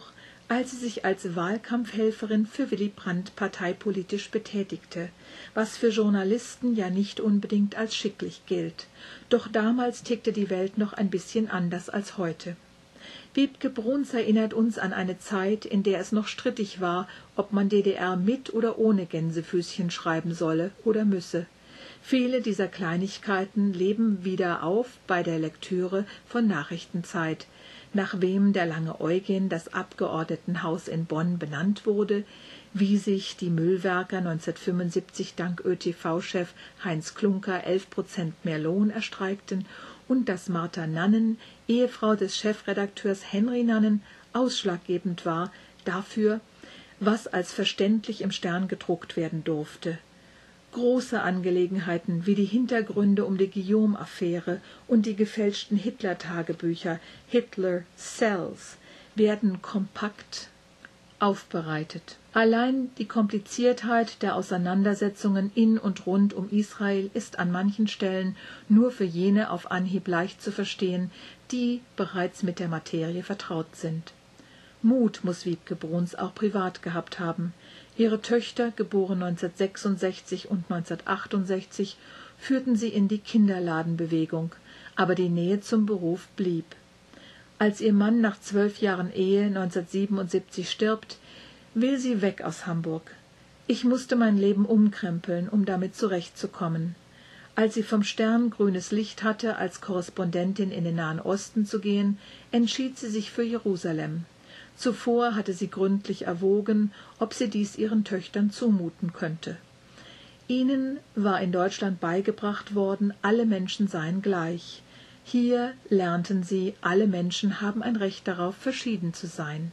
als sie sich als Wahlkampfhelferin für Willy Brandt parteipolitisch betätigte, was für Journalisten ja nicht unbedingt als schicklich gilt. Doch damals tickte die Welt noch ein bisschen anders als heute. Wiebke Bruns erinnert uns an eine Zeit, in der es noch strittig war, ob man DDR mit oder ohne Gänsefüßchen schreiben solle oder müsse. Viele dieser Kleinigkeiten leben wieder auf bei der Lektüre von Nachrichtenzeit, nach wem der lange Eugen das Abgeordnetenhaus in Bonn benannt wurde, wie sich die Müllwerker 1975 dank ÖTV-Chef Heinz Klunker 11% mehr Lohn erstreikten und dass Martha Nannen, Ehefrau des Chefredakteurs Henry Nannen, ausschlaggebend war dafür, was als verständlich im Stern gedruckt werden durfte. Große Angelegenheiten wie die Hintergründe um die Guillaume-Affäre und die gefälschten Hitler-Tagebücher Hitler Cells werden kompakt aufbereitet. Allein die Kompliziertheit der Auseinandersetzungen in und rund um Israel ist an manchen Stellen nur für jene auf Anhieb leicht zu verstehen, die bereits mit der Materie vertraut sind. Mut muss Wiebke Bruns auch privat gehabt haben. Ihre Töchter, geboren 1966 und 1968, führten sie in die Kinderladenbewegung, aber die Nähe zum Beruf blieb. Als ihr Mann nach 12 Jahren Ehe 1977 stirbt, will sie weg aus Hamburg. Ich musste mein Leben umkrempeln, um damit zurechtzukommen. Als sie vom Stern grünes Licht hatte, als Korrespondentin in den Nahen Osten zu gehen, entschied sie sich für Jerusalem. Zuvor hatte sie gründlich erwogen, ob sie dies ihren Töchtern zumuten könnte. Ihnen war in Deutschland beigebracht worden, alle Menschen seien gleich. Hier lernten sie, alle Menschen haben ein Recht darauf, verschieden zu sein.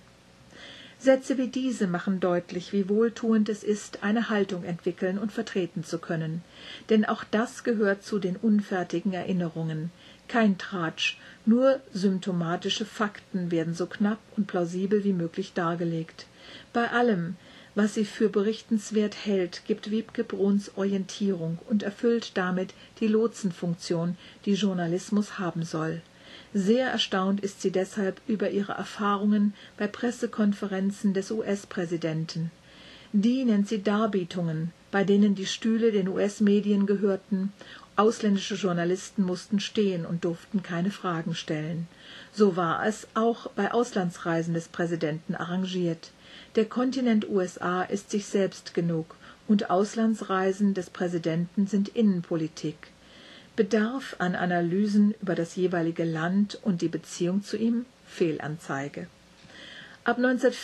Sätze wie diese machen deutlich, wie wohltuend es ist, eine Haltung entwickeln und vertreten zu können. Denn auch das gehört zu den unfertigen Erinnerungen. Kein Tratsch, nur symptomatische Fakten werden so knapp und plausibel wie möglich dargelegt. Bei allem, was sie für berichtenswert hält, gibt Wiebke Bruns Orientierung und erfüllt damit die Lotsenfunktion, die Journalismus haben soll. Sehr erstaunt ist sie deshalb über ihre Erfahrungen bei Pressekonferenzen des US-Präsidenten. Die nennt sie Darbietungen, bei denen die Stühle den US-Medien gehörten. Ausländische Journalisten mussten stehen und durften keine Fragen stellen. So war es auch bei Auslandsreisen des Präsidenten arrangiert. Der Kontinent USA ist sich selbst genug und Auslandsreisen des Präsidenten sind Innenpolitik. Bedarf an Analysen über das jeweilige Land und die Beziehung zu ihm? Fehlanzeige. Ab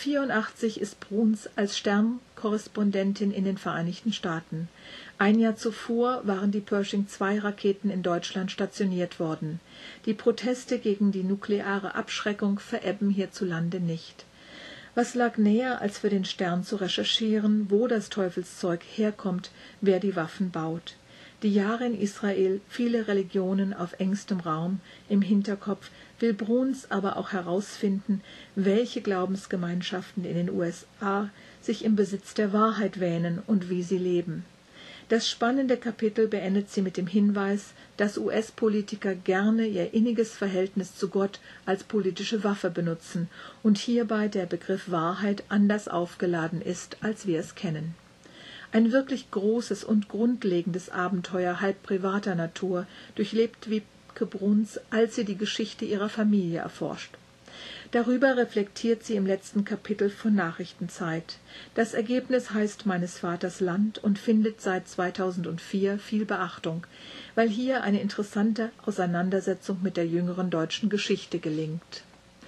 1984 ist Bruns als Stern-Korrespondentin in den Vereinigten Staaten. Ein Jahr zuvor waren die Pershing-2-Raketen in Deutschland stationiert worden. Die Proteste gegen die nukleare Abschreckung verebben hierzulande nicht. Was lag näher, als für den Stern zu recherchieren, wo das Teufelszeug herkommt, wer die Waffen baut? Die Jahre in Israel, viele Religionen auf engstem Raum im Hinterkopf, will Bruns aber auch herausfinden, welche Glaubensgemeinschaften in den USA sich im Besitz der Wahrheit wähnen und wie sie leben. Das spannende Kapitel beendet sie mit dem Hinweis, dass US-Politiker gerne ihr inniges Verhältnis zu Gott als politische Waffe benutzen und hierbei der Begriff Wahrheit anders aufgeladen ist, als wir es kennen. Ein wirklich großes und grundlegendes Abenteuer halb privater Natur durchlebt Wiebke Bruns, als sie die Geschichte ihrer Familie erforscht. Darüber reflektiert sie im letzten Kapitel von Nachrichtenzeit. Das Ergebnis heißt Meines Vaters Land und findet seit 2004 viel Beachtung, weil hier eine interessante Auseinandersetzung mit der jüngeren deutschen Geschichte gelingt.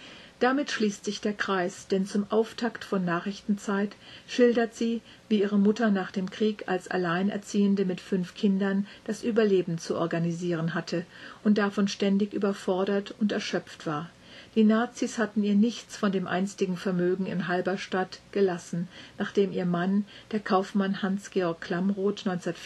Damit schließt sich der Kreis, denn zum Auftakt von Nachrichtenzeit schildert sie, wie ihre Mutter nach dem Krieg als Alleinerziehende mit 5 Kindern das Überleben zu organisieren hatte und davon ständig überfordert und erschöpft war. Die Nazis hatten ihr nichts von dem einstigen Vermögen in Halberstadt gelassen, nachdem ihr Mann, der Kaufmann Hans-Georg Klamroth,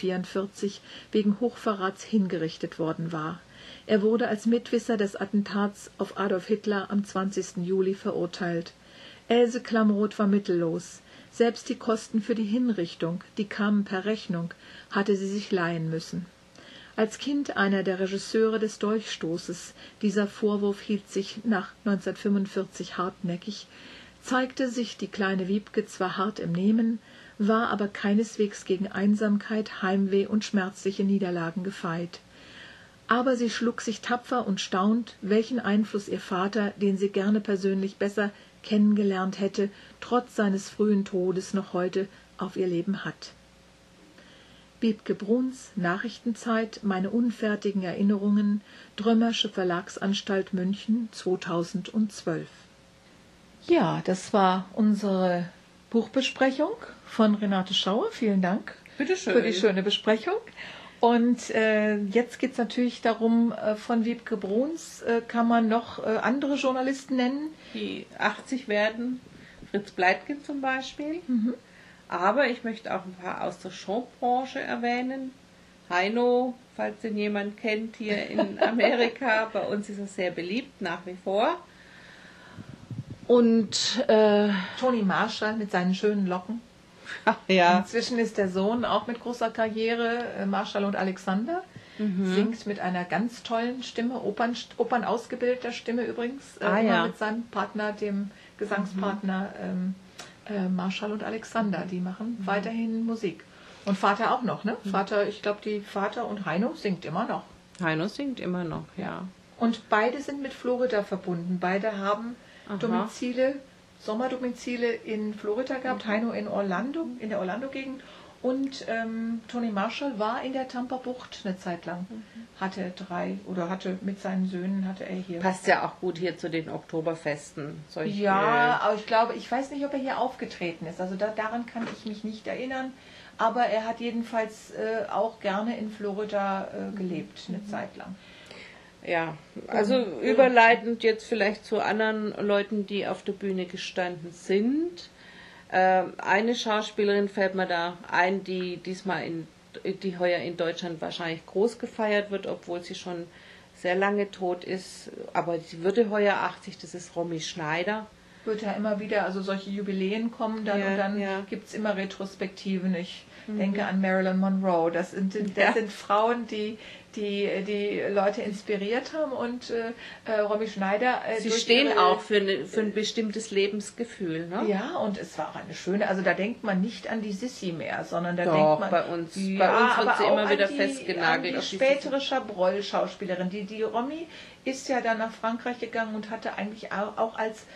1944 wegen Hochverrats hingerichtet worden war. Er wurde als Mitwisser des Attentats auf Adolf Hitler am 20. Juli verurteilt. Else Klamroth war mittellos. Selbst die Kosten für die Hinrichtung, die kamen per Rechnung, hatte sie sich leihen müssen. Als Kind einer der Regisseure des Dolchstoßes, dieser Vorwurf hielt sich nach 1945 hartnäckig, zeigte sich die kleine Wiebke zwar hart im Nehmen, war aber keineswegs gegen Einsamkeit, Heimweh und schmerzliche Niederlagen gefeit. Aber sie schlug sich tapfer und staunt, welchen Einfluss ihr Vater, den sie gerne persönlich besser kennengelernt hätte, trotz seines frühen Todes noch heute auf ihr Leben hat. Wiebke Bruns, Nachrichtenzeit, meine unfertigen Erinnerungen, Drömersche Verlagsanstalt München, 2012. Ja, das war unsere Buchbesprechung von Renate Schauer. Vielen Dank für die schöne Besprechung. Und jetzt geht es natürlich darum, von Wiebke Bruns kann man noch andere Journalisten nennen. Die 80 werden, Fritz Bleitgen zum Beispiel. Aber ich möchte auch ein paar aus der Showbranche erwähnen. Heino, falls den jemand kennt, hier in Amerika. Bei uns ist er sehr beliebt, nach wie vor. Und Toni Marshall mit seinen schönen Locken. Ja. Inzwischen ist der Sohn auch mit großer Karriere, Marshall und Alexander, singt mit einer ganz tollen Stimme, Opern ausgebildeter Stimme übrigens, immer mit seinem Partner, dem Gesangspartner Marshall und Alexander. Die machen weiterhin Musik. Und Vater auch noch, ne? Vater, ich glaube, die Vater und Heino singt immer noch. Heino singt immer noch, ja. Und beide sind mit Florida verbunden. Beide haben Domizile, Sommerdomizile in Florida gehabt, Heino in Orlando, in der Orlando-Gegend, und Toni Marshall war in der Tampa-Bucht eine Zeit lang. Hatte mit seinen Söhnen, hatte er hier. Passt ja auch gut hier zu den Oktoberfesten. Aber ich weiß nicht, ob er hier aufgetreten ist. Also daran kann ich mich nicht erinnern. Aber er hat jedenfalls auch gerne in Florida gelebt, eine Zeit lang. Ja, also überleitend jetzt vielleicht zu anderen Leuten, die auf der Bühne gestanden sind. Eine Schauspielerin fällt mir da ein, die heuer in Deutschland wahrscheinlich groß gefeiert wird, obwohl sie schon sehr lange tot ist. Aber sie würde heuer 80, das ist Romy Schneider. Wird ja immer wieder, also solche Jubiläen kommen dann und dann gibt es immer Retrospektiven. Ich denke an Marilyn Monroe. Das sind Frauen, die Leute inspiriert haben, und Romy Schneider. Sie stehen auch für ein bestimmtes Lebensgefühl, ne? Ja, und es war auch eine schöne, also da denkt man nicht an die Sissi mehr, sondern da denkt man. Bei uns wird sie immer wieder festgenagelt. Die spätere Chabrol-Schauspielerin. Die Romy ist ja dann nach Frankreich gegangen und hatte eigentlich auch als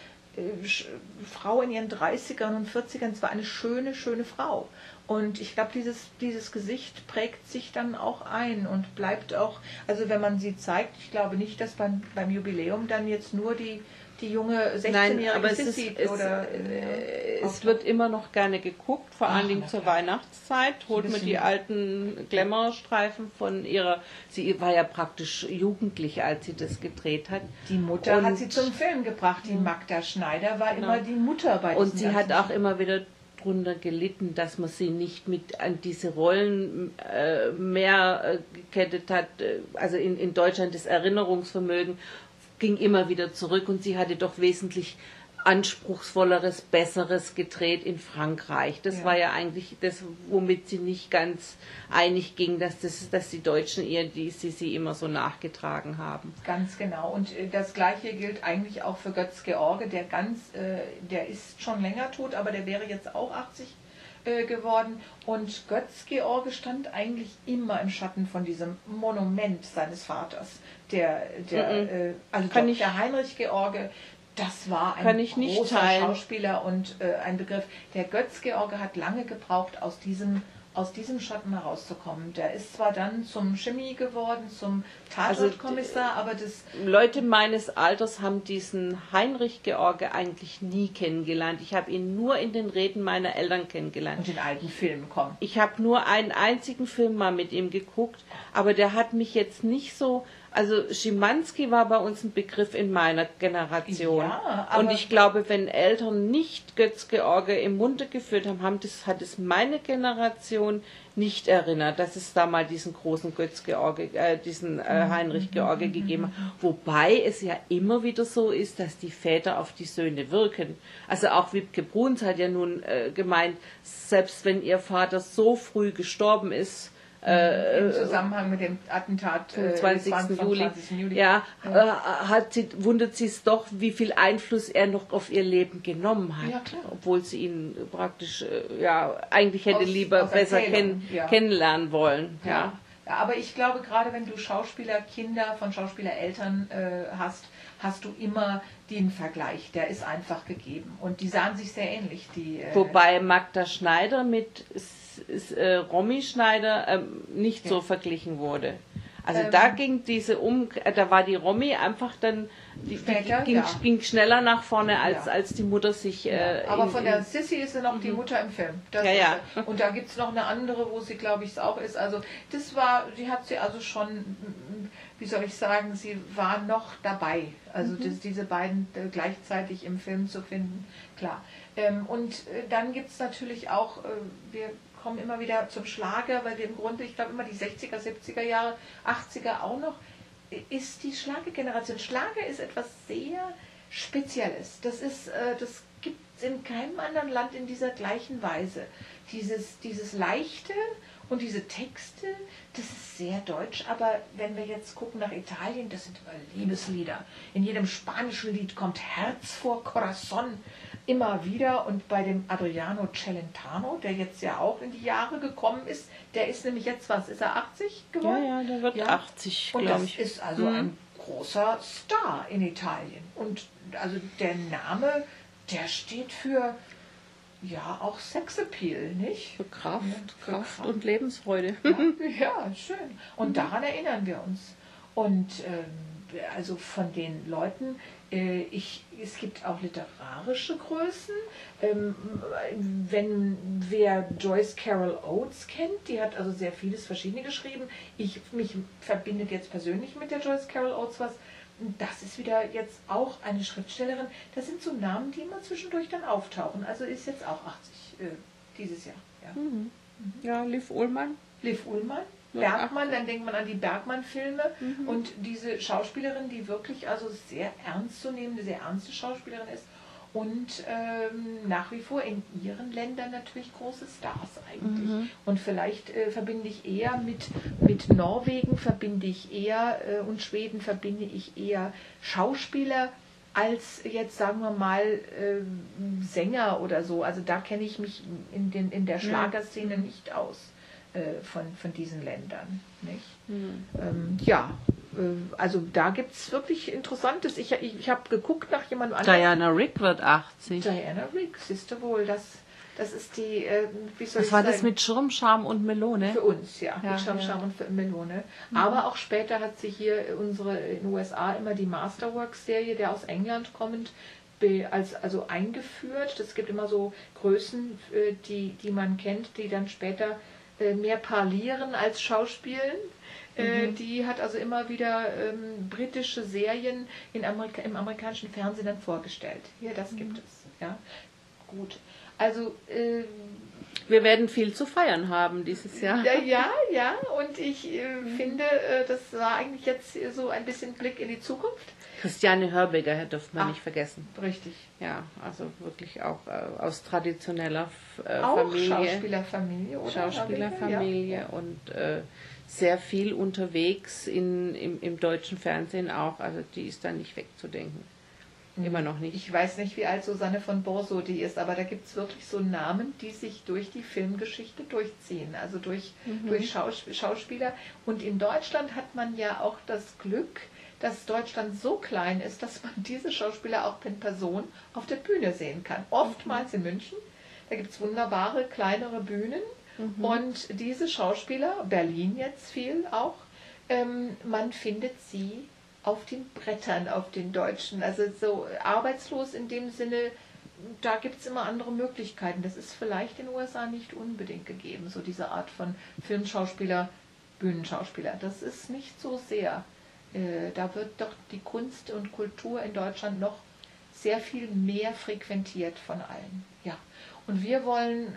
Frau in ihren 30ern und 40ern, es war eine schöne, schöne Frau. Und ich glaube, dieses Gesicht prägt sich dann auch ein und bleibt auch, also wenn man sie zeigt, ich glaube nicht, dass beim Jubiläum dann jetzt nur die junge 16-jährige Sissi es wird immer noch gerne geguckt, vor allen Dingen zur Weihnachtszeit. Holt man die alten Glamour-Streifen von ihrer, sie war ja praktisch jugendlich, als sie das gedreht hat. Die Mutter hat sie zum Film gebracht, die Magda Schneider war immer die Mutter bei diesen. Und sie hat auch immer wieder drunter gelitten, dass man sie nicht mit an diese Rollen mehr gekettet hat. Also in Deutschland das Erinnerungsvermögen ging immer wieder zurück, und sie hatte doch wesentlich anspruchsvolleres, besseres gedreht in Frankreich. Das war ja eigentlich das, womit sie nicht ganz einig ging, dass die Deutschen sie immer so nachgetragen haben. Ganz genau. Und das Gleiche gilt eigentlich auch für Götz George, der ist schon länger tot, aber der wäre jetzt auch 80 geworden. Und Götz George stand eigentlich immer im Schatten von diesem Monument seines Vaters. Der Heinrich George, das war ein großer Schauspieler und ein Begriff. Der Götz George hat lange gebraucht, aus diesem Schatten herauszukommen. Der ist zwar dann zum Chemie geworden, zum Tatortkommissar, aber das... Leute meines Alters haben diesen Heinrich George eigentlich nie kennengelernt. Ich habe ihn nur in den Reden meiner Eltern kennengelernt. Und in alten Filmen kommen. Ich habe nur einen einzigen Film mal mit ihm geguckt, aber der hat mich jetzt nicht so... Also Schimanski war bei uns ein Begriff in meiner Generation. Ja, und ich glaube, wenn Eltern nicht Götz George im Munde geführt haben, hat es meine Generation nicht erinnert, dass es da mal diesen großen Götz George, Heinrich George gegeben hat. Wobei es ja immer wieder so ist, dass die Väter auf die Söhne wirken. Also auch Wiebke Bruns hat ja nun gemeint, selbst wenn ihr Vater so früh gestorben ist, Im Zusammenhang mit dem Attentat vom 20. Juli. Ja, wundert sie es doch, wie viel Einfluss er noch auf ihr Leben genommen hat. Ja, klar. Obwohl sie ihn praktisch, eigentlich hätte lieber besser kennenlernen wollen. Ja. Ja, aber ich glaube, gerade wenn du Schauspielerkinder von Schauspielereltern hast du immer den Vergleich. Der ist einfach gegeben. Und die sahen sich sehr ähnlich. Wobei Magda Schneider mit Romy Schneider nicht so verglichen wurde. Also da ging da war die Romy einfach dann, ging schneller nach vorne, als die Mutter sich... aber von der Sissy ist sie noch die Mutter im Film. Und da gibt es noch eine andere, wo sie, glaube ich, auch ist. Also die hat sie also schon, wie soll ich sagen, sie war noch dabei. Also diese beiden gleichzeitig im Film zu finden, klar. Und dann gibt es natürlich auch, wir kommen immer wieder zum Schlager, weil wir im Grunde, ich glaube immer die 60er, 70er Jahre, 80er auch noch, ist die Schlagergeneration. Schlager ist etwas sehr Spezielles. Das gibt es in keinem anderen Land in dieser gleichen Weise. Dieses Leichte und diese Texte, das ist sehr deutsch, aber wenn wir jetzt gucken nach Italien, das sind immer Liebeslieder. In jedem spanischen Lied kommt Herz vor, Corazon, immer wieder. Und bei dem Adriano Celentano, der jetzt ja auch in die Jahre gekommen ist, der ist nämlich jetzt, ist er 80 geworden? Ja, der wird 80, glaube ich. Und das ist also ein großer Star in Italien. Und also der Name, der steht für auch Sexappeal, nicht? Für Kraft, Kraft und Lebensfreude. Ja, schön. Und daran erinnern wir uns. Und also von den Leuten, es gibt auch literarische Größen. Wer Joyce Carol Oates kennt, die hat also sehr vieles Verschiedene geschrieben. Mich verbindet jetzt persönlich mit der Joyce Carol Oates was. Das ist wieder jetzt auch eine Schriftstellerin. Das sind so Namen, die immer zwischendurch dann auftauchen. Also ist jetzt auch 80 dieses Jahr. Ja, Liv Ullmann. Bergmann, dann denkt man an die Bergmann-Filme und diese Schauspielerin, die wirklich also sehr ernstzunehmende, sehr ernste Schauspielerin ist und nach wie vor in ihren Ländern natürlich große Stars eigentlich. Und vielleicht verbinde ich eher mit Norwegen, und Schweden verbinde ich eher Schauspieler als jetzt, sagen wir mal, Sänger oder so. Also da kenne ich mich in der Schlagerszene nicht aus. Von diesen Ländern. Nicht? Also da gibt es wirklich Interessantes. Ich habe geguckt nach jemandem anderen. Diana Rigg wird 80. Diana Rigg, siehst du wohl, das ist die, wie soll ich sagen? Das war das mit Schirm, Charme und Melone? Für uns, mit Schirm, Charme und Melone. Aber auch später hat sie hier in den USA immer die Masterworks-Serie, der aus England kommend, also eingeführt. Es gibt immer so Größen, die man kennt, die dann später mehr parlieren als schauspielen. Die hat also immer wieder britische Serien im amerikanischen Fernsehen dann vorgestellt. Ja, das gibt es. Ja, gut. Also wir werden viel zu feiern haben dieses Jahr. Ja, und ich finde, das war eigentlich jetzt so ein bisschen Blick in die Zukunft. Christiane Hörbiger dürfen wir nicht vergessen. Richtig. Ja, also wirklich auch aus traditioneller Familie. Schauspielerfamilie, oder? Schauspielerfamilie und sehr viel unterwegs im deutschen Fernsehen auch. Also die ist da nicht wegzudenken. Immer noch nicht. Ich weiß nicht, wie alt Susanne von Borso die ist, aber da gibt es wirklich so Namen, die sich durch die Filmgeschichte durchziehen, also durch Schauspieler. Und in Deutschland hat man ja auch das Glück, dass Deutschland so klein ist, dass man diese Schauspieler auch in Person auf der Bühne sehen kann. Oftmals in München, da gibt es wunderbare, kleinere Bühnen. Und diese Schauspieler, Berlin jetzt viel auch, man findet sie auf den Brettern, auf den deutschen, also so arbeitslos in dem Sinne, da gibt es immer andere Möglichkeiten. Das ist vielleicht in den USA nicht unbedingt gegeben, so diese Art von Filmschauspieler, Bühnenschauspieler. Das ist nicht so sehr. Da wird doch die Kunst und Kultur in Deutschland noch sehr viel mehr frequentiert von allen. Ja. Und wir wollen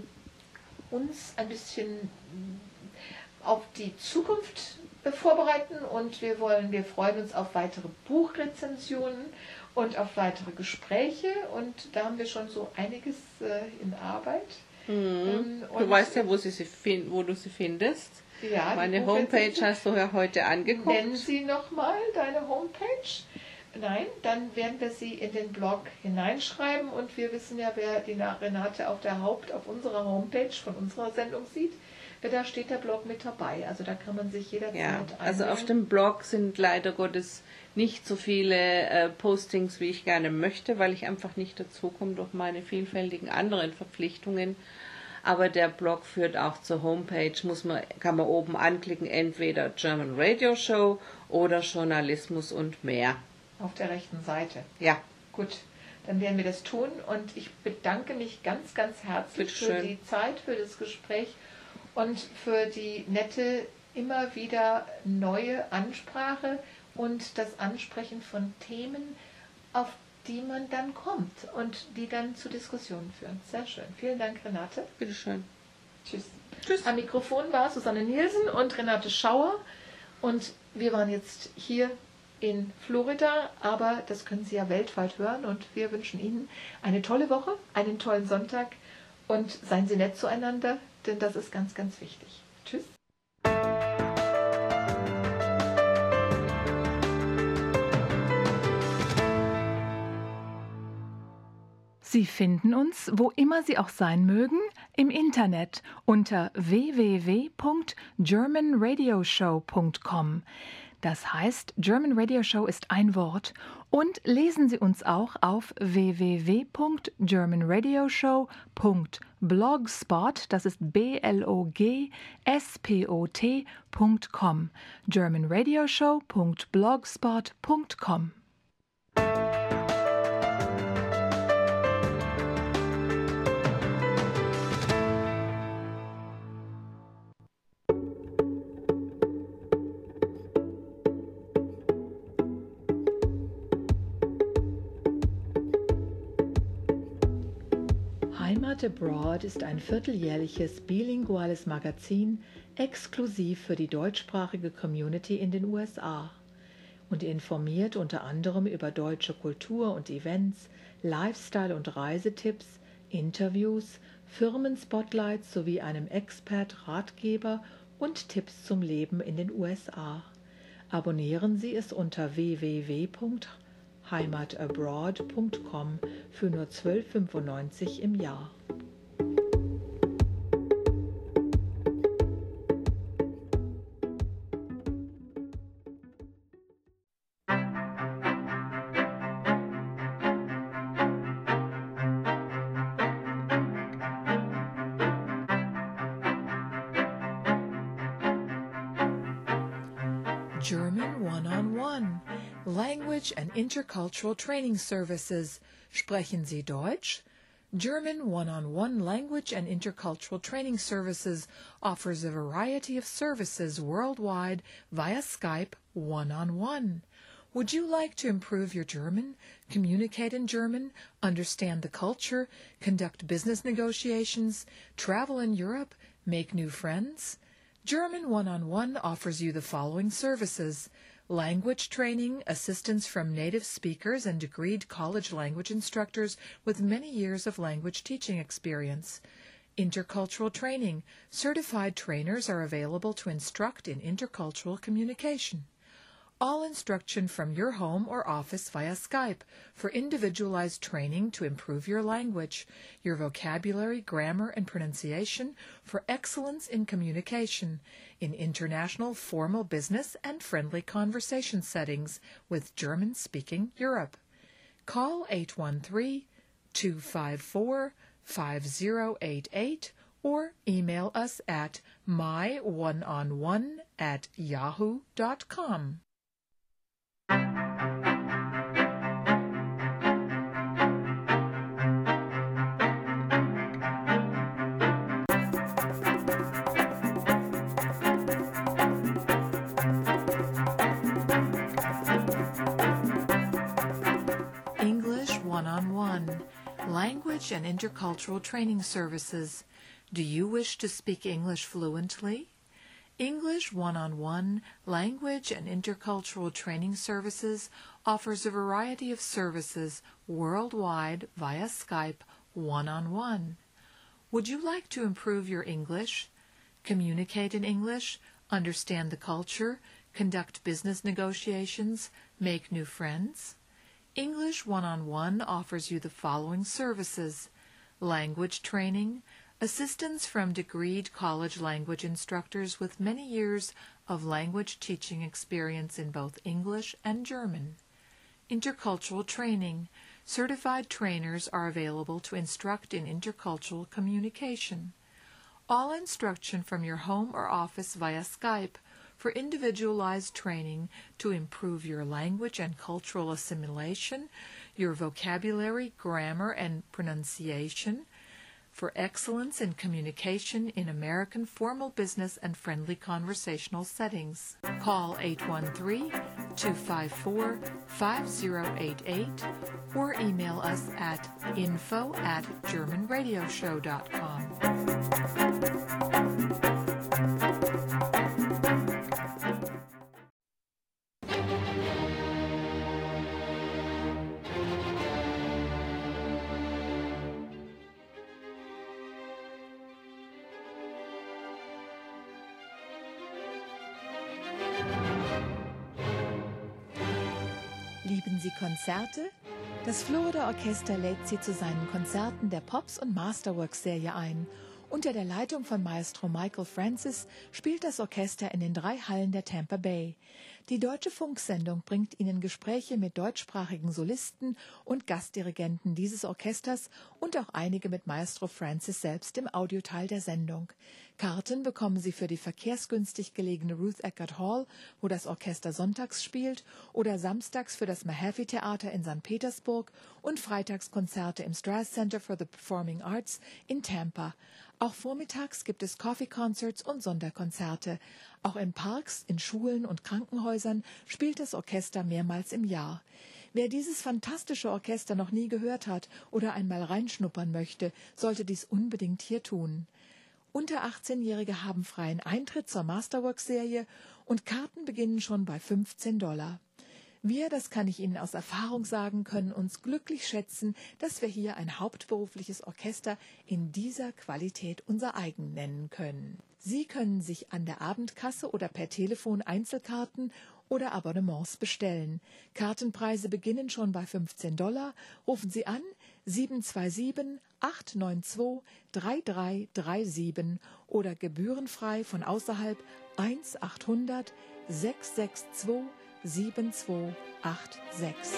uns ein bisschen auf die Zukunft vorbereiten und wir freuen uns auf weitere Buchrezensionen und auf weitere Gespräche und da haben wir schon so einiges in Arbeit. Du weißt ja, wo du sie findest. Ja, meine Homepage hast du ja heute angeguckt. Nennen Sie nochmal deine Homepage. Nein, dann werden wir sie in den Blog hineinschreiben und wir wissen ja, wer die Renate auf unserer Homepage von unserer Sendung sieht. Da steht der Blog mit dabei, also da kann man sich jederzeit einwählen. Also auf dem Blog sind leider Gottes nicht so viele Postings, wie ich gerne möchte, weil ich einfach nicht dazu komme durch meine vielfältigen anderen Verpflichtungen. Aber der Blog führt auch zur Homepage, kann man oben anklicken, entweder German Radio Show oder Journalismus und mehr. Auf der rechten Seite. Ja. Gut, dann werden wir das tun und ich bedanke mich ganz, ganz herzlich für die Zeit, für das Gespräch und für die nette, immer wieder neue Ansprache und das Ansprechen von Themen, auf die man dann kommt und die dann zu Diskussionen führen. Sehr schön. Vielen Dank, Renate. Bitteschön. Tschüss. Tschüss. Am Mikrofon war Susanne Nielsen und Renate Schauer und wir waren jetzt hier in Florida, aber das können Sie ja weltweit hören und wir wünschen Ihnen eine tolle Woche, einen tollen Sonntag und seien Sie nett zueinander, denn das ist ganz, ganz wichtig. Tschüss. Sie finden uns, wo immer Sie auch sein mögen, im Internet unter www.germanradioshow.com. Das heißt, German Radio Show ist ein Wort und lesen Sie uns auch auf www.germanradioshow.blogspot, das ist blogspot.com, germanradioshow.blogspot.com. Heimat Abroad ist ein vierteljährliches bilinguales Magazin exklusiv für die deutschsprachige Community in den USA und informiert unter anderem über deutsche Kultur und Events, Lifestyle- und Reisetipps, Interviews, Firmenspotlights sowie einem Expert-Ratgeber und Tipps zum Leben in den USA. Abonnieren Sie es unter www.heimatabroad.com für nur $12,95 im Jahr. German One-on-One, Language and Intercultural Training Services. Sprechen Sie Deutsch? German One-on-One Language and Intercultural Training Services offers a variety of services worldwide via Skype one-on-one. Would you like to improve your German, communicate in German, understand the culture, conduct business negotiations, travel in Europe, make new friends? German One-on-One offers you the following services: language training, assistance from native speakers and degreed college language instructors with many years of language teaching experience. Intercultural training, certified trainers are available to instruct in intercultural communication. All instruction from your home or office via Skype for individualized training to improve your language, your vocabulary, grammar, and pronunciation for excellence in communication in international formal business and friendly conversation settings with German-speaking Europe. Call 813-254-5088 or email us at myoneonone@yahoo.com. English One-on-One, Language and Intercultural Training Services. Do you wish to speak English fluently? English One-on-One, Language and Intercultural Training Services offers a variety of services worldwide via Skype one-on-one. Would you like to improve your English, communicate in English, understand the culture, conduct business negotiations, make new friends? English One-on-One offers you the following services: language training, assistance from degreed college language instructors with many years of language teaching experience in both English and German. Intercultural training. Certified trainers are available to instruct in intercultural communication. All instruction from your home or office via Skype for individualized training to improve your language and cultural assimilation, your vocabulary, grammar, and pronunciation, for excellence in communication in American formal business and friendly conversational settings. Call 813-254-5088 or email us at info@germanradioshow.com. Lieben Sie Konzerte? Das Florida Orchester lädt Sie zu seinen Konzerten der Pops- und Masterworks-Serie ein. Unter der Leitung von Maestro Michael Francis spielt das Orchester in den 3 Hallen der Tampa Bay. Die Deutsche Funksendung bringt Ihnen Gespräche mit deutschsprachigen Solisten und Gastdirigenten dieses Orchesters und auch einige mit Maestro Francis selbst im Audioteil der Sendung. Karten bekommen Sie für die verkehrsgünstig gelegene Ruth Eckerd Hall, wo das Orchester sonntags spielt, oder samstags für das Mahaffey Theater in St. Petersburg und Freitagskonzerte im Strass Center for the Performing Arts in Tampa. Auch vormittags gibt es Coffee-Concerts und Sonderkonzerte. Auch in Parks, in Schulen und Krankenhäusern spielt das Orchester mehrmals im Jahr. Wer dieses fantastische Orchester noch nie gehört hat oder einmal reinschnuppern möchte, sollte dies unbedingt hier tun. Unter 18-Jährige haben freien Eintritt zur Masterworks-Serie und Karten beginnen schon bei $15. Wir, das kann ich Ihnen aus Erfahrung sagen, können uns glücklich schätzen, dass wir hier ein hauptberufliches Orchester in dieser Qualität unser eigen nennen können. Sie können sich an der Abendkasse oder per Telefon Einzelkarten oder Abonnements bestellen. Kartenpreise beginnen schon bei $15. Rufen Sie an 727-892-3337 oder gebührenfrei von außerhalb 1-800-662 7286.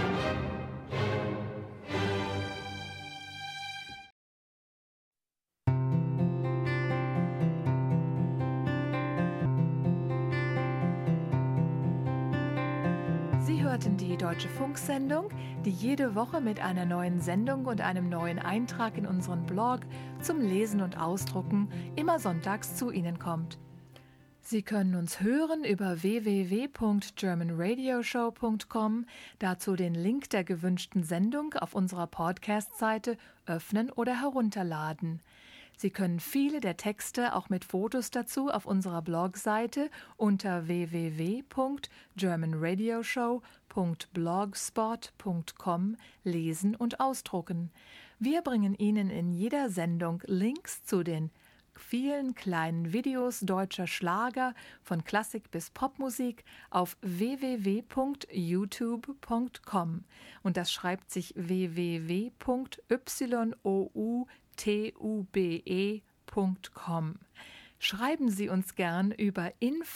Sie hörten die Deutsche Funksendung, die jede Woche mit einer neuen Sendung und einem neuen Eintrag in unseren Blog zum Lesen und Ausdrucken immer sonntags zu Ihnen kommt. Sie können uns hören über www.germanradioshow.com, dazu den Link der gewünschten Sendung auf unserer Podcast-Seite öffnen oder herunterladen. Sie können viele der Texte auch mit Fotos dazu auf unserer Blogseite unter www.germanradioshow.blogspot.com lesen und ausdrucken. Wir bringen Ihnen in jeder Sendung Links zu den vielen kleinen Videos deutscher Schlager von Klassik bis Popmusik auf www.youtube.com und das schreibt sich www.youtube.com. Schreiben Sie uns gern über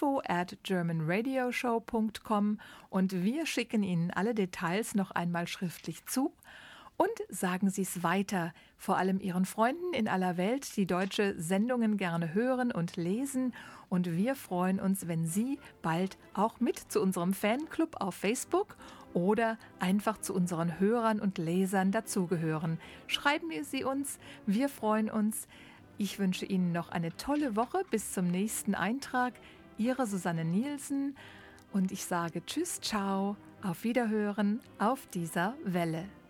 info@germanradioshow.com und wir schicken Ihnen alle Details noch einmal schriftlich zu. Und sagen Sie es weiter, vor allem Ihren Freunden in aller Welt, die deutsche Sendungen gerne hören und lesen. Und wir freuen uns, wenn Sie bald auch mit zu unserem Fanclub auf Facebook oder einfach zu unseren Hörern und Lesern dazugehören. Schreiben Sie uns, wir freuen uns. Ich wünsche Ihnen noch eine tolle Woche. Bis zum nächsten Eintrag. Ihre Susanne Nielsen. Und ich sage Tschüss, ciao, auf Wiederhören auf dieser Welle.